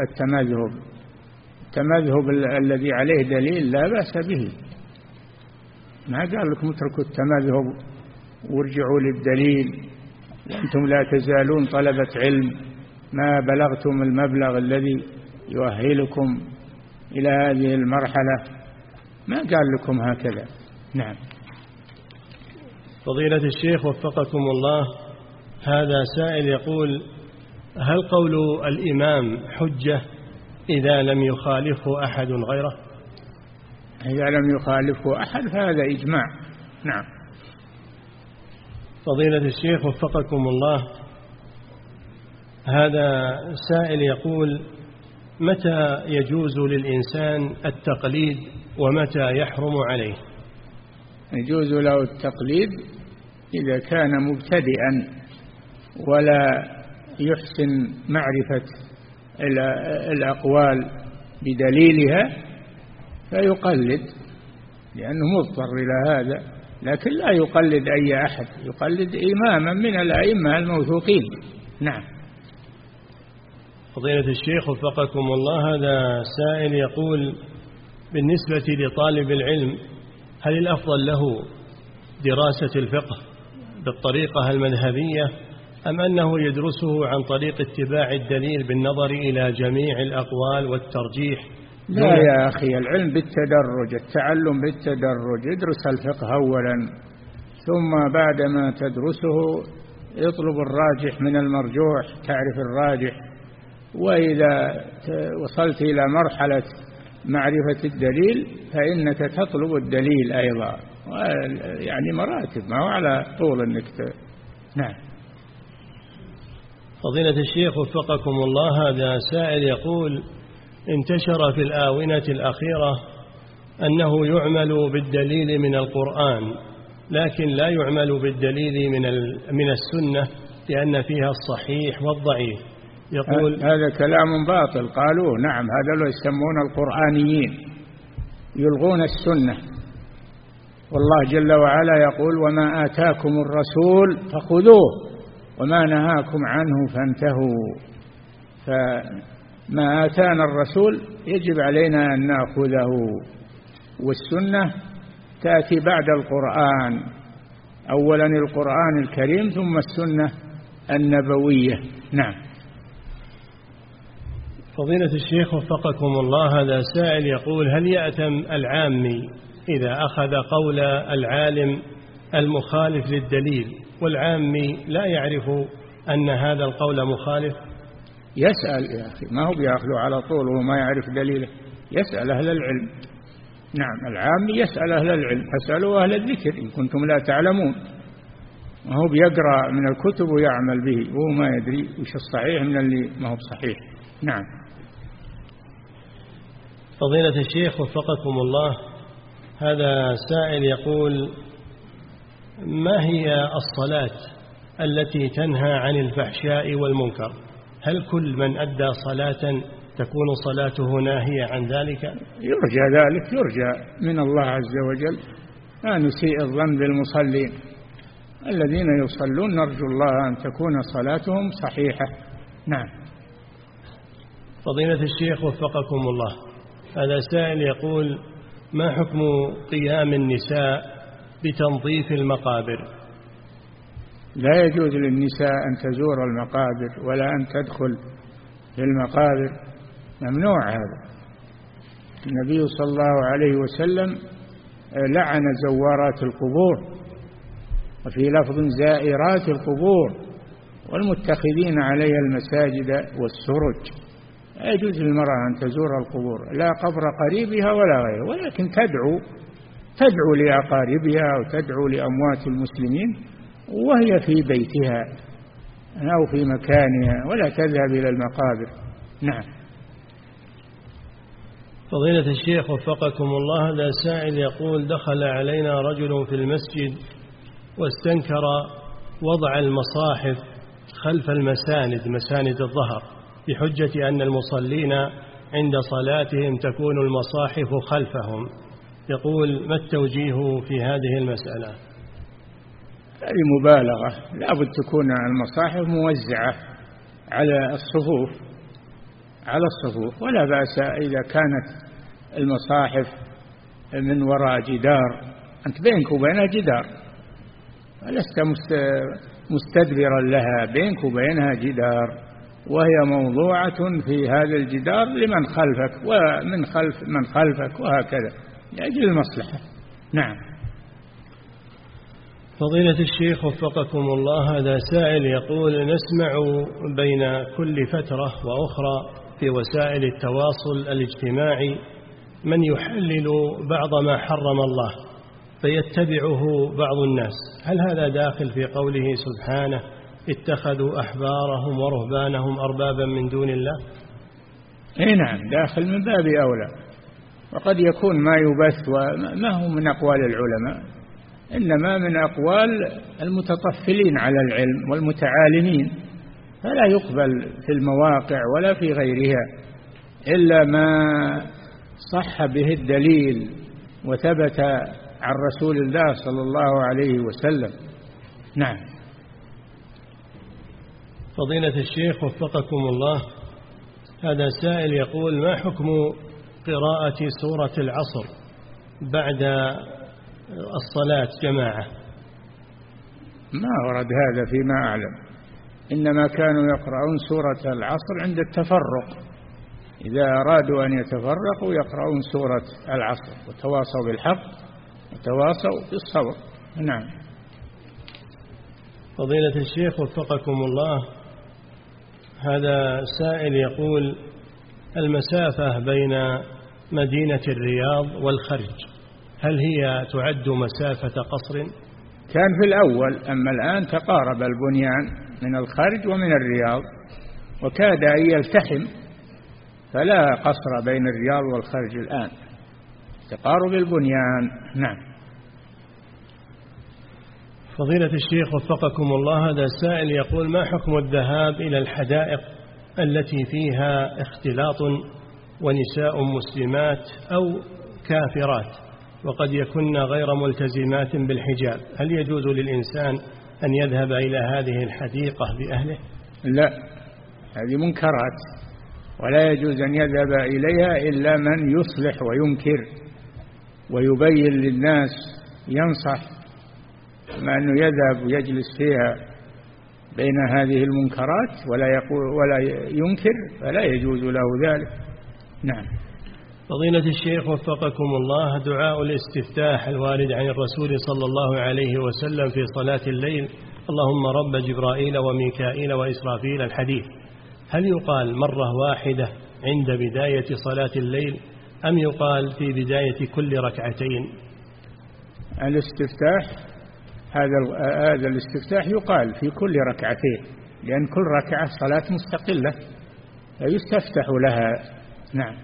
التمذهب الذي عليه دليل لا بأس به، ما قال لكم اتركوا التمذهب وارجعوا للدليل وأنتم لا تزالون طلبة علم ما بلغتم المبلغ الذي يؤهلكم إلى هذه المرحلة، ما قال لكم هكذا. نعم. فضيلة الشيخ وفقكم الله، هذا سائل يقول: هل قول الإمام حجة إذا لم يخالفه أحد غيره؟ إذا لم يخالفه أحد فهذا إجماع. نعم. فضيلة الشيخ وفقكم الله، هذا سائل يقول: متى يجوز للإنسان التقليد ومتى يحرم عليه؟ يجوز له التقليد إذا كان مبتدئا ولا يحسن معرفة الأقوال بدليلها فيقلد، لأنه مضطر إلى هذا، لكن لا يقلد أي أحد، يقلد إماما من الأئمة الموثوقين. نعم. فضيلة الشيخ وفقكم الله، هذا سائل يقول: بالنسبة لطالب العلم هل الأفضل له دراسة الفقه بالطريقة المذهبية أم أنه يدرسه عن طريق اتباع الدليل بالنظر إلى جميع الأقوال والترجيح؟ لا يا أخي، العلم بالتدرج، التعلم بالتدرج. ادرس الفقه أولا، ثم بعدما تدرسه اطلب الراجح من المرجوح، تعرف الراجح، وإذا وصلت إلى مرحلة معرفة الدليل فإنك تطلب الدليل أيضا، يعني مراتب، ما هو على طول أنك نعم. فضيلة الشيخ وفقكم الله، هذا سائل يقول: انتشر في الآونة الأخيرة أنه يعمل بالدليل من القرآن، لكن لا يعمل بالدليل من السنة لأن فيها الصحيح والضعيف. يقول: هذا كلام باطل قالوه. نعم، هذا لو يسمون القرآنيين، يلغون السنة، والله جل وعلا يقول: وما آتاكم الرسول فخذوه وما نهاكم عنه فانتهوا. فما آتانا الرسول يجب علينا أن نأخذه، والسنة تأتي بعد القرآن، أولا القرآن الكريم ثم السنة النبوية. نعم. فضيلة الشيخ وفقكم الله، هذا سائل يقول: هل يأتم العامي إذا أخذ قول العالم المخالف للدليل والعامي لا يعرف أن هذا القول مخالف؟ يسأل يا أخي، ما هو بيأخذه على طول وما يعرف دليله، يسأل أهل العلم. نعم، العامي يسأل أهل العلم، فاسألوا أهل الذكر إن كنتم لا تعلمون، ما هو بيقرأ من الكتب ويعمل به وهو ما يدري وش الصحيح من اللي ما هو صحيح. نعم. فضيلة الشيخ وفقكم الله، هذا سائل يقول: ما هي الصلاة التي تنهى عن الفحشاء والمنكر؟ هل كل من أدى صلاة تكون صلاته ناهية عن ذلك؟ يرجى ذلك، يرجى من الله عز وجل، لا نسيء الظن بالمصلين، الذين يصلون نرجو الله أن تكون صلاتهم صحيحة. نعم. فضيلة الشيخ وفقكم الله، هذا سائل يقول: ما حكم قيام النساء بتنظيف المقابر؟ لا يجوز للنساء أن تزور المقابر ولا أن تدخل في المقابر، ممنوع هذا. النبي صلى الله عليه وسلم لعن زوارات القبور، وفي لفظ زائرات القبور والمتخذين عليها المساجد والسرج. لا يجوز للمرأة أن تزور القبور، لا قبر قريبها ولا غيره، ولكن تدعو لأقاربها وتدعو لأموات المسلمين وهي في بيتها أو في مكانها، ولا تذهب إلى المقابر. نعم. فضيلة الشيخ وفقكم الله، هذا سائل يقول: دخل علينا رجل في المسجد واستنكر وضع المصاحف خلف مساند الظهر بحجة أن المصلين عند صلاتهم تكون المصاحف خلفهم. يقول: ما التوجيه في هذه المسألة؟ هذه مبالغة، لا بد تكون المصاحف موزعة على الصفوف، ولا بأس إذا كانت المصاحف من وراء جدار، أنت بينك وبينها جدار، لست مستدبرا لها، بينك وبينها جدار وهي موضوعة في هذا الجدار لمن خلفك ومن خلف من خلفك، وهكذا لأجل المصلحة. نعم. فضيلة الشيخ وفقكم الله، هذا سائل يقول: نسمع بين كل فترة وأخرى في وسائل التواصل الاجتماعي من يحلل بعض ما حرم الله فيتبعه بعض الناس، هل هذا داخل في قوله سبحانه: اتخذوا أحبارهم ورهبانهم أربابا من دون الله؟ نعم، داخل من باب أولى. وقد يكون ما يبث وما هو من أقوال العلماء، إنما من أقوال المتطفلين على العلم والمتعالمين، فلا يقبل في المواقع ولا في غيرها إلا ما صح به الدليل وثبت عن رسول الله صلى الله عليه وسلم. نعم. فضيلة الشيخ وفقكم الله، هذا سائل يقول: ما حكم قراءة سورة العصر بعد الصلاة جماعة؟ ما ورد هذا فيما أعلم، إنما كانوا يقرؤون سورة العصر عند التفرق، إذا أرادوا أن يتفرقوا يقرؤون سورة العصر، وتواصوا بالحق وتواصوا بالصبر. نعم. فضيلة الشيخ وفقكم الله، هذا سائل يقول: المسافة بين مدينة الرياض والخرج هل هي تعد مسافة قصر؟ كان في الأول، أما الآن تقارب البنيان من الخرج ومن الرياض، وكاد أن يلتحم، فلا قصر بين الرياض والخرج الآن، تقارب البنيان. نعم. فضيلة الشيخ وفقكم الله، هذا سائل يقول: ما حكم الذهاب إلى الحدائق التي فيها اختلاط ونساء مسلمات أو كافرات وقد يكن غير ملتزمات بالحجاب، هل يجوز للإنسان أن يذهب إلى هذه الحديقة بأهله؟ لا، هذه منكرات، ولا يجوز أن يذهب إليها إلا من يصلح وينكر ويبين للناس، ينصح، ما أنه يذهب ويجلس فيها بين هذه المنكرات ولا يقول ولا ينكر، فلا يجوز له ذلك. نعم. فضيلة الشيخ وفقكم الله، دعاء الاستفتاح الوارد عن الرسول صلى الله عليه وسلم في صلاة الليل: اللهم رب جبرائيل وميكائيل وإسرافيل الحديث، هل يقال مرة واحدة عند بداية صلاة الليل أم يقال في بداية كل ركعتين؟ الاستفتاح هذا الاستفتاح يقال في كل ركعتين، لأن كل ركعة صلاة مستقلة فيستفتح لها. نعم.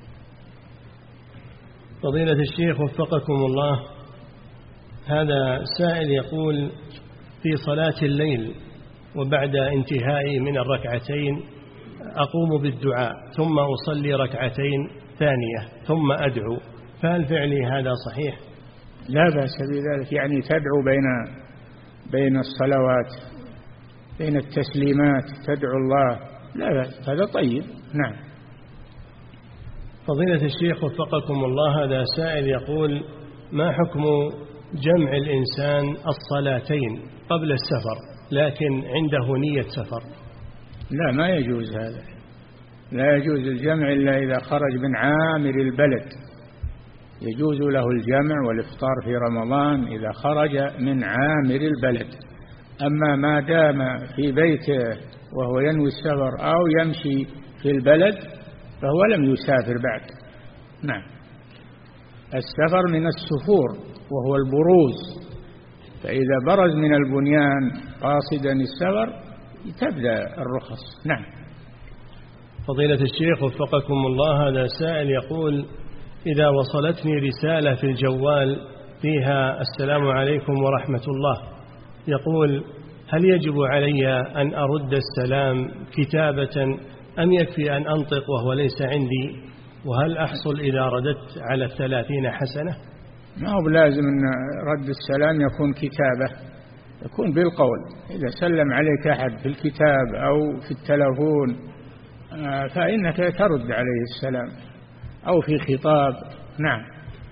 فضيلة الشيخ وفقكم الله، هذا سائل يقول: في صلاة الليل وبعد انتهائي من الركعتين أقوم بالدعاء ثم أصلي ركعتين ثانية ثم أدعو، فهل فعلي هذا صحيح؟ لا بأس بذلك، يعني تدعو بين الصلوات، بين التسليمات تدعو الله، لا بأس، هذا طيب. نعم. فضيلة الشيخ وفقكم الله، هذا سائل يقول: ما حكم جمع الإنسان الصلاتين قبل السفر لكن عنده نية سفر؟ لا، ما يجوز هذا، لا يجوز الجمع إلا إذا خرج من عامر البلد. يجوز له الجمع والإفطار في رمضان إذا خرج من عامر البلد. أما ما دام في بيته وهو ينوي السفر أو يمشي في البلد فهو لم يسافر بعد. نعم. السفر من السفور وهو البروز، فإذا برز من البنيان قاصدا السفر تبدأ الرخص. نعم. فضيلة الشيخ وفقكم الله، هذا سائل يقول: إذا وصلتني رسالة في الجوال فيها السلام عليكم ورحمة الله، يقول: هل يجب علي أن أرد السلام كتابة أم يكفي أن أنطق وهو ليس عندي؟ وهل أحصل إذا رددت على 30 حسنة؟ ما هو لازم أن رد السلام يكون كتابة، يكون بالقول. إذا سلم عليك أحد في الكتاب أو في التلفون فإنك ترد عليه السلام أو في خطاب. نعم.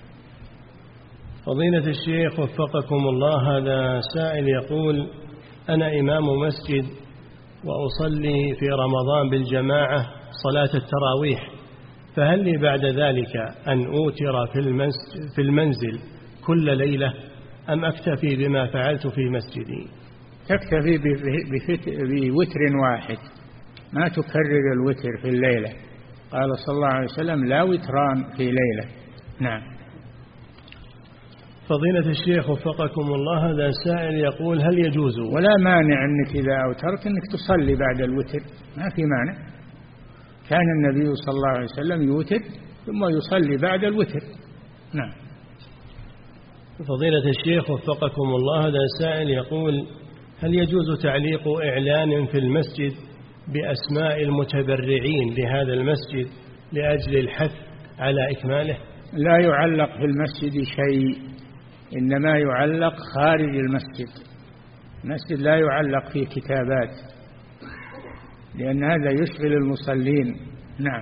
فضيلة الشيخ وفقكم الله، هذا سائل يقول: أنا إمام مسجد وأصلي في رمضان بالجماعة صلاة التراويح، فهل لي بعد ذلك أن أوتر في المنزل كل ليلة أم أكتفي بما فعلت في مسجدي؟ تكتفي بوتر واحد، ما تكرر الوتر في الليلة. قال صلى الله عليه وسلم: لا وتران في ليلة. نعم. فضيلة الشيخ وفقكم الله، هذا سائل يقول: هل يجوز، ولا مانع أنك إذا أوترت أنك تصلي بعد الوتر، ما في مانع. كان النبي صلى الله عليه وسلم يوتر ثم يصلي بعد الوتر. نعم. فضيلة الشيخ وفقكم الله، هذا سائل يقول: هل يجوز تعليق إعلان في المسجد بأسماء المتبرعين لهذا المسجد لأجل الحث على إكماله؟ لا يعلق في المسجد شيء، إنما يعلق خارج المسجد. المسجد لا يعلق فيه كتابات لأن هذا يشغل المصلين. نعم.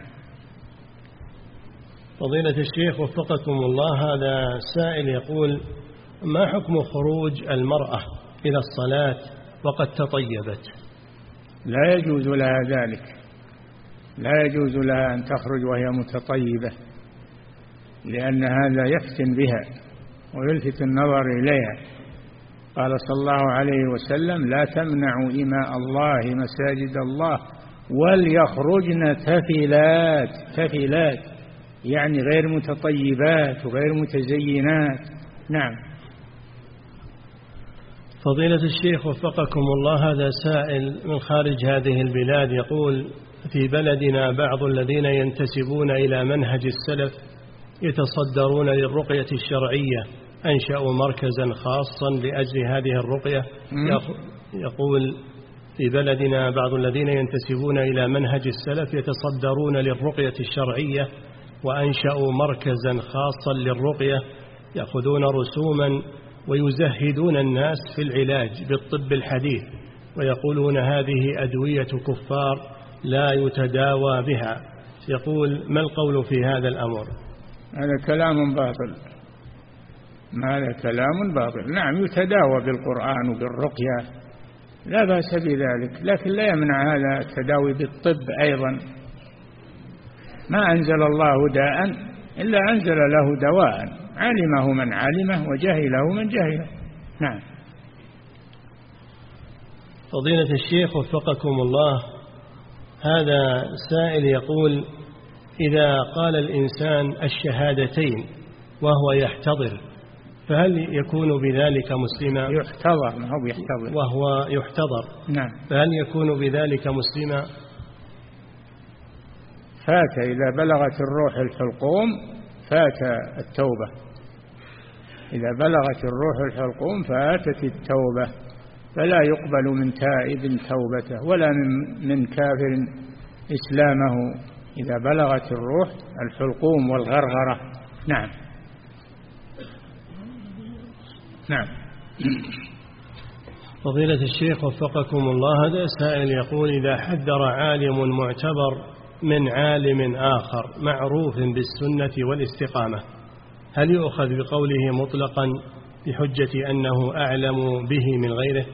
فضيلة الشيخ وفقكم الله، هذا سائل يقول: ما حكم خروج المرأة إلى الصلاة وقد تطيبت؟ لا يجوز لها ذلك، لا يجوز لها أن تخرج وهي متطيبة، لأن هذا يفتن بها ويلفت النظر إليها. قال صلى الله عليه وسلم: لا تمنعوا إماء الله مساجد الله وليخرجن تفلات. تفلات يعني غير متطيبات وغير متزينات. نعم. فضيلة الشيخ وفقكم الله، هذا سائل من خارج هذه البلاد يقول: في بلدنا بعض الذين ينتسبون إلى منهج السلف يتصدرون للرقية الشرعية، أنشأوا مركزا خاصا لأجل هذه الرقية. يقول: في بلدنا بعض الذين ينتسبون إلى منهج السلف يتصدرون للرقية الشرعية وأنشأوا مركزا خاصا للرقية، يأخذون رسوما ويزهدون الناس في العلاج بالطب الحديث، ويقولون هذه أدوية كفار لا يتداوى بها. يقول: ما القول في هذا الأمر؟ هذا كلام باطل، هذا كلام باطل. نعم، يتداوى بالقرآن وبالرقية، لا بأس بذلك، لكن لا يمنع هذا التداوي بالطب أيضا. ما أنزل الله داء إلا أنزل له دواء، علمه من علمه وجهله من جهله. نعم. فضيلة الشيخ وفقكم الله، هذا سائل يقول: إذا قال الإنسان الشهادتين وهو يحتضر فهل يكون بذلك مسلما؟ يحتضر، ما هو يحتضر، وهو يحتضر. نعم. فهل يكون بذلك مسلما؟ فات إذا بلغت الروح الحلقوم فات التوبة، إذا بلغت الروح الحلقوم فاتت التوبة، فلا يقبل من تائب توبته ولا من كافر إسلامه إذا بلغت الروح الحلقوم والغرغرة. نعم. نعم. فضيلة الشيخ وفقكم الله، هذا سائل يقول: إذا حذر عالم معتبر من عالم آخر معروف بالسنة والاستقامة، هل يؤخذ بقوله مطلقا بحجة أنه أعلم به من غيره؟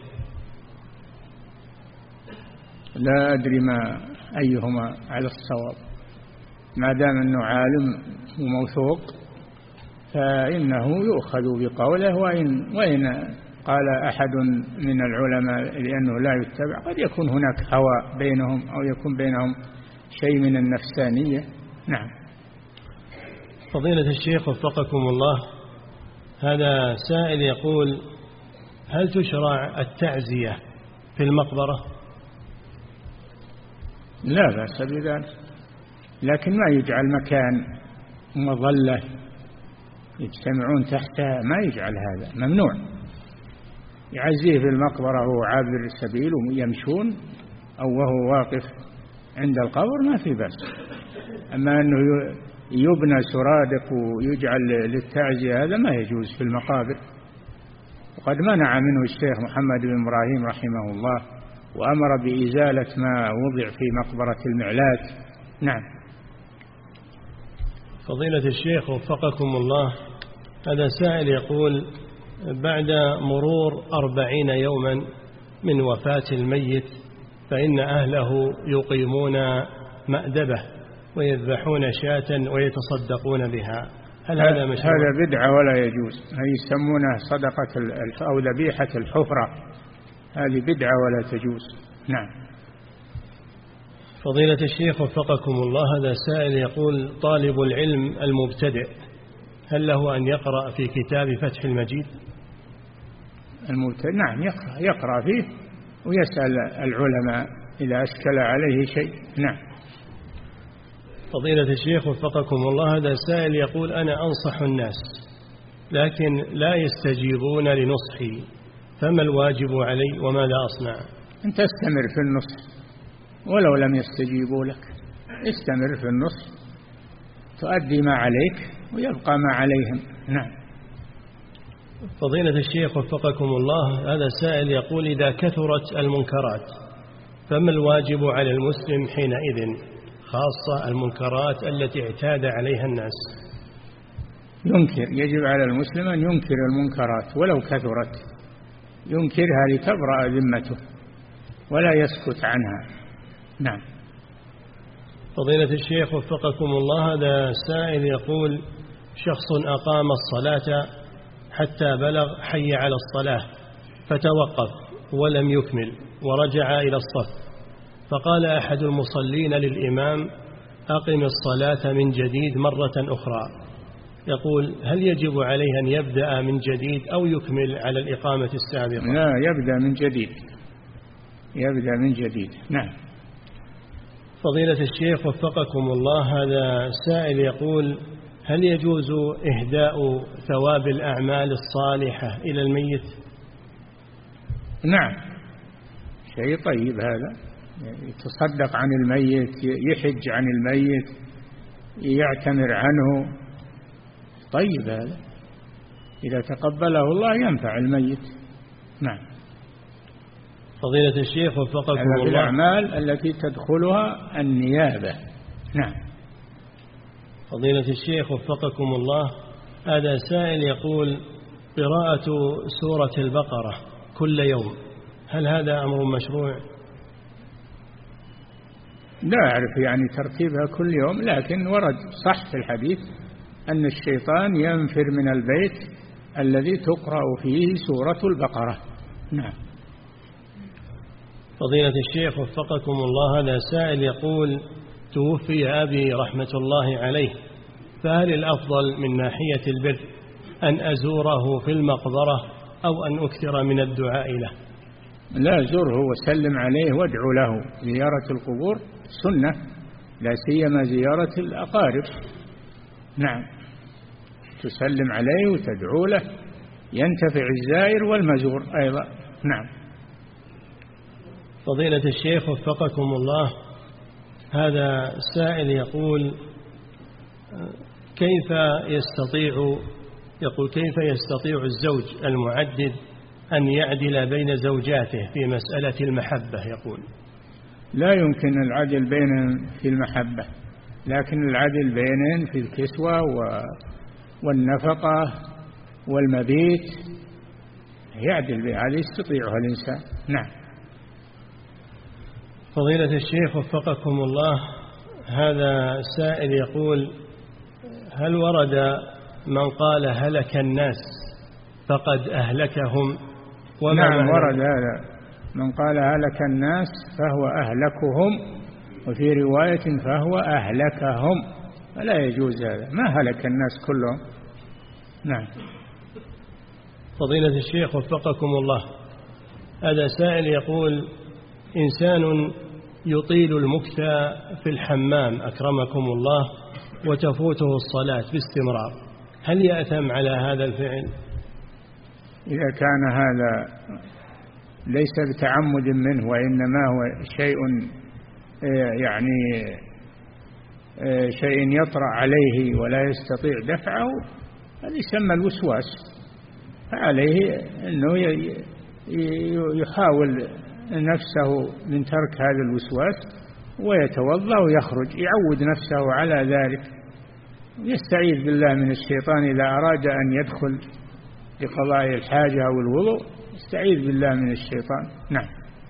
لا أدري ما أيهما على الصواب، ما دام أنه عالم وموثوق فإنه يؤخذ بقوله، وإن قال أحد من العلماء لأنه لا يتبع قد يكون هناك هوى بينهم أو يكون بينهم شيء من النفسانية. نعم. فضيلة الشيخ وفقكم الله، هذا سائل يقول: هل تشرع التعزية في المقبرة؟ لا بأس بذلك، لكن ما يجعل مكان مظلة يجتمعون تحتها، ما يجعل هذا، ممنوع. يعزيه في المقبرة وهو عابر السبيل ويمشون أو وهو واقف عند القبر ما في بأس. أما أنه يبنى سرادق ويجعل للتعزية هذا ما يجوز في المقابر، وقد منع منه الشيخ محمد بن إبراهيم رحمه الله وأمر بإزالة ما وضع في مقبرة المعلات. نعم. فضيلة الشيخ وفقكم الله، هذا سائل يقول: بعد مرور 40 يوما من وفاة الميت فإن أهله يقيمون مأدبة ويذبحون شاة ويتصدقون بها، هل هذا مشروع؟ هذا بدعة ولا يجوز، هذه يسمونها صدقة أو ذبيحة الحفرة، هذه بدعة ولا تجوز. نعم. فضيلة الشيخ وفقكم الله، هذا سائل يقول: طالب العلم المبتدئ هل له أن يقرأ في كتاب فتح المجيد؟ المبتدئ نعم يقرأ فيه ويسأل العلماء إذا أشكل عليه شيء. نعم. فضيلة الشيخ وفقكم الله، هذا سائل يقول: أنا أنصح الناس لكن لا يستجيبون لنصحي، فما الواجب علي وماذا أصنع؟ أنت استمر في النصح ولو لم يستجيبوا لك، استمر في النصح، تؤدي ما عليك ويبقى ما عليهم. نعم. فضيلة الشيخ وفقكم الله، هذا سائل يقول: إذا كثرت المنكرات فما الواجب على المسلم حينئذ، خاصة المنكرات التي اعتاد عليها الناس؟ يجب على المسلم أن ينكر المنكرات ولو كثرت، ينكرها لتبرأ ذمته ولا يسكت عنها. نعم. فضيلة الشيخ وفقكم الله، هذا سائل يقول: شخص أقام الصلاة حتى بلغ حي على الصلاة فتوقف ولم يكمل ورجع إلى الصف، فقال أحد المصلين للإمام: أقم الصلاة من جديد مرة أخرى. يقول: هل يجب عليه أن يبدأ من جديد أو يكمل على الإقامة السابقة؟ لا، يبدأ من جديد، يبدأ من جديد. نعم. فضيلة الشيخ وفقكم الله، هذا سائل يقول: هل يجوز إهداء ثواب الأعمال الصالحة إلى الميت؟ نعم، شيء طيب هذا، يتصدق عن الميت، يحج عن الميت، يعتمر عنه، طيب هذا إذا تقبله الله ينفع الميت. نعم. فضيلة الشيخ وفقكم الله، الأعمال التي تدخلها النيابة. نعم. فضيلة الشيخ وفقكم الله، هذا سائل يقول: قراءة سورة البقرة كل يوم، هل هذا أمر مشروع؟ لا أعرف يعني ترتيبها كل يوم، لكن ورد صح في الحديث أن الشيطان ينفر من البيت الذي تقرأ فيه سورة البقرة. نعم. فضيلة الشيخ وفقكم الله، هذا سائل يقول: توفي أبي رحمة الله عليه، فهل الأفضل من ناحية البر أن أزوره في المقبرة أو أن أكثر من الدعاء له؟ لا، زره وسلم عليه وادعو له. زيارة القبور سنة، لا سيما زيارة الأقارب. نعم، تسلم عليه وتدعو له، ينتفع الزائر والمزور أيضا. نعم. فضيلة الشيخ وفقكم الله، هذا سائل يقول: كيف يستطيع الزوج المعدد أن يعدل بين زوجاته في مسألة المحبة؟ يقول: لا يمكن العدل بينهم في المحبة، لكن العدل بينهم في الكسوة والنفقة والمبيت يعدل به، هذا يستطيعها الإنسان. نعم. فضيلة الشيخ وفقكم الله، هذا السائل يقول: هل ورد من قال هلك الناس فقد أهلكهم؟ نعم ورد هذا، من قال هلك الناس فهو أهلكهم، وفي رواية فهو أهلكهم، فلا يجوز هذا، ما هلك الناس كلهم. نعم. فضيلة الشيخ وفقكم الله، هذا سائل يقول: إنسان يطيل المكث في الحمام أكرمكم الله وتفوته الصلاة باستمرار، هل يأثم على هذا الفعل؟ إذا كان هذا ليس بتعمد منه وإنما هو شيء يعني شيء يطرأ عليه ولا يستطيع دفعه، هذا يسمى الوسواس، فعليه أنه يحاول نفسه من ترك هذا الوسواس ويتوضأ ويخرج، يعود نفسه على ذلك، يستعيذ بالله من الشيطان إذا أراد أن يدخل لقضاء الحاجة أو الوضوء، يستعيذ بالله من الشيطان. نعم.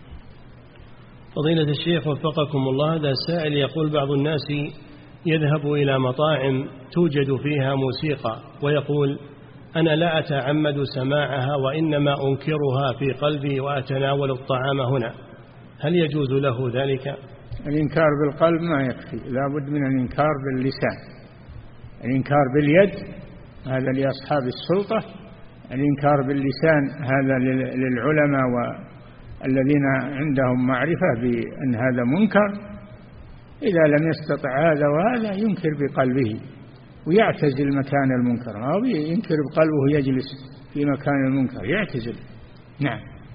فضيلة الشيخ وفقكم الله، هذا سائل يقول: بعض الناس يذهب إلى مطاعم توجد فيها موسيقى ويقول: أنا لا أتعمد سماعها وإنما أنكرها في قلبي وأتناول الطعام هنا، هل يجوز له ذلك؟ الإنكار بالقلب ما يكفي، لا بد من الإنكار باللسان. الإنكار باليد هذا لأصحاب السلطة، الإنكار باللسان هذا للعلماء والذين عندهم معرفة بأن هذا منكر. إذا لم يستطع هذا وهذا ينكر بقلبه ويعتزل مكان المنكر، أو ينكر بقلبه يجلس في مكان المنكر يعتزل. نعم.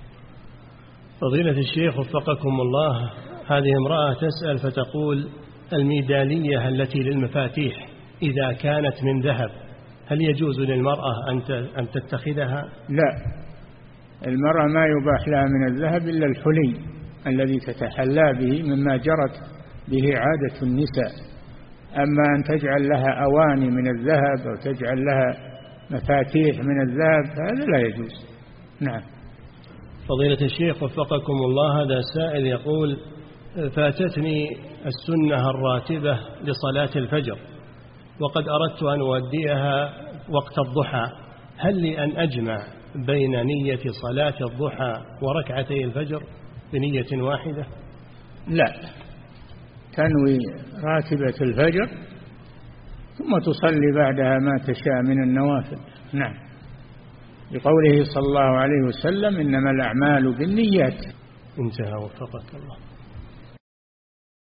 فضيلة الشيخ وفقكم الله، هذه امرأة تسأل فتقول: الميدالية التي للمفاتيح إذا كانت من ذهب هل يجوز للمرأة أن تتخذها؟ لا، المرأة ما يباح لها من الذهب إلا الحلي الذي تتحلى به مما جرت به عادة النساء، أما أن تجعل لها أواني من الذهب أو تجعل لها مفاتيح من الذهب هذا لا يجوز. نعم. فضيلة الشيخ وفقكم الله، هذا سائل يقول: فاتتني السنة الراتبة لصلاة الفجر وقد أردت أن أؤديها وقت الضحى، هل لي أن أجمع بين نية صلاة الضحى وركعتي الفجر بنية واحدة؟ لا، تنوي راتبة الفجر ثم تصلي بعدها ما تشاء من النوافل. نعم، لقوله صلى الله عليه وسلم: إنما الأعمال بالنيات. انتهى وفقك الله.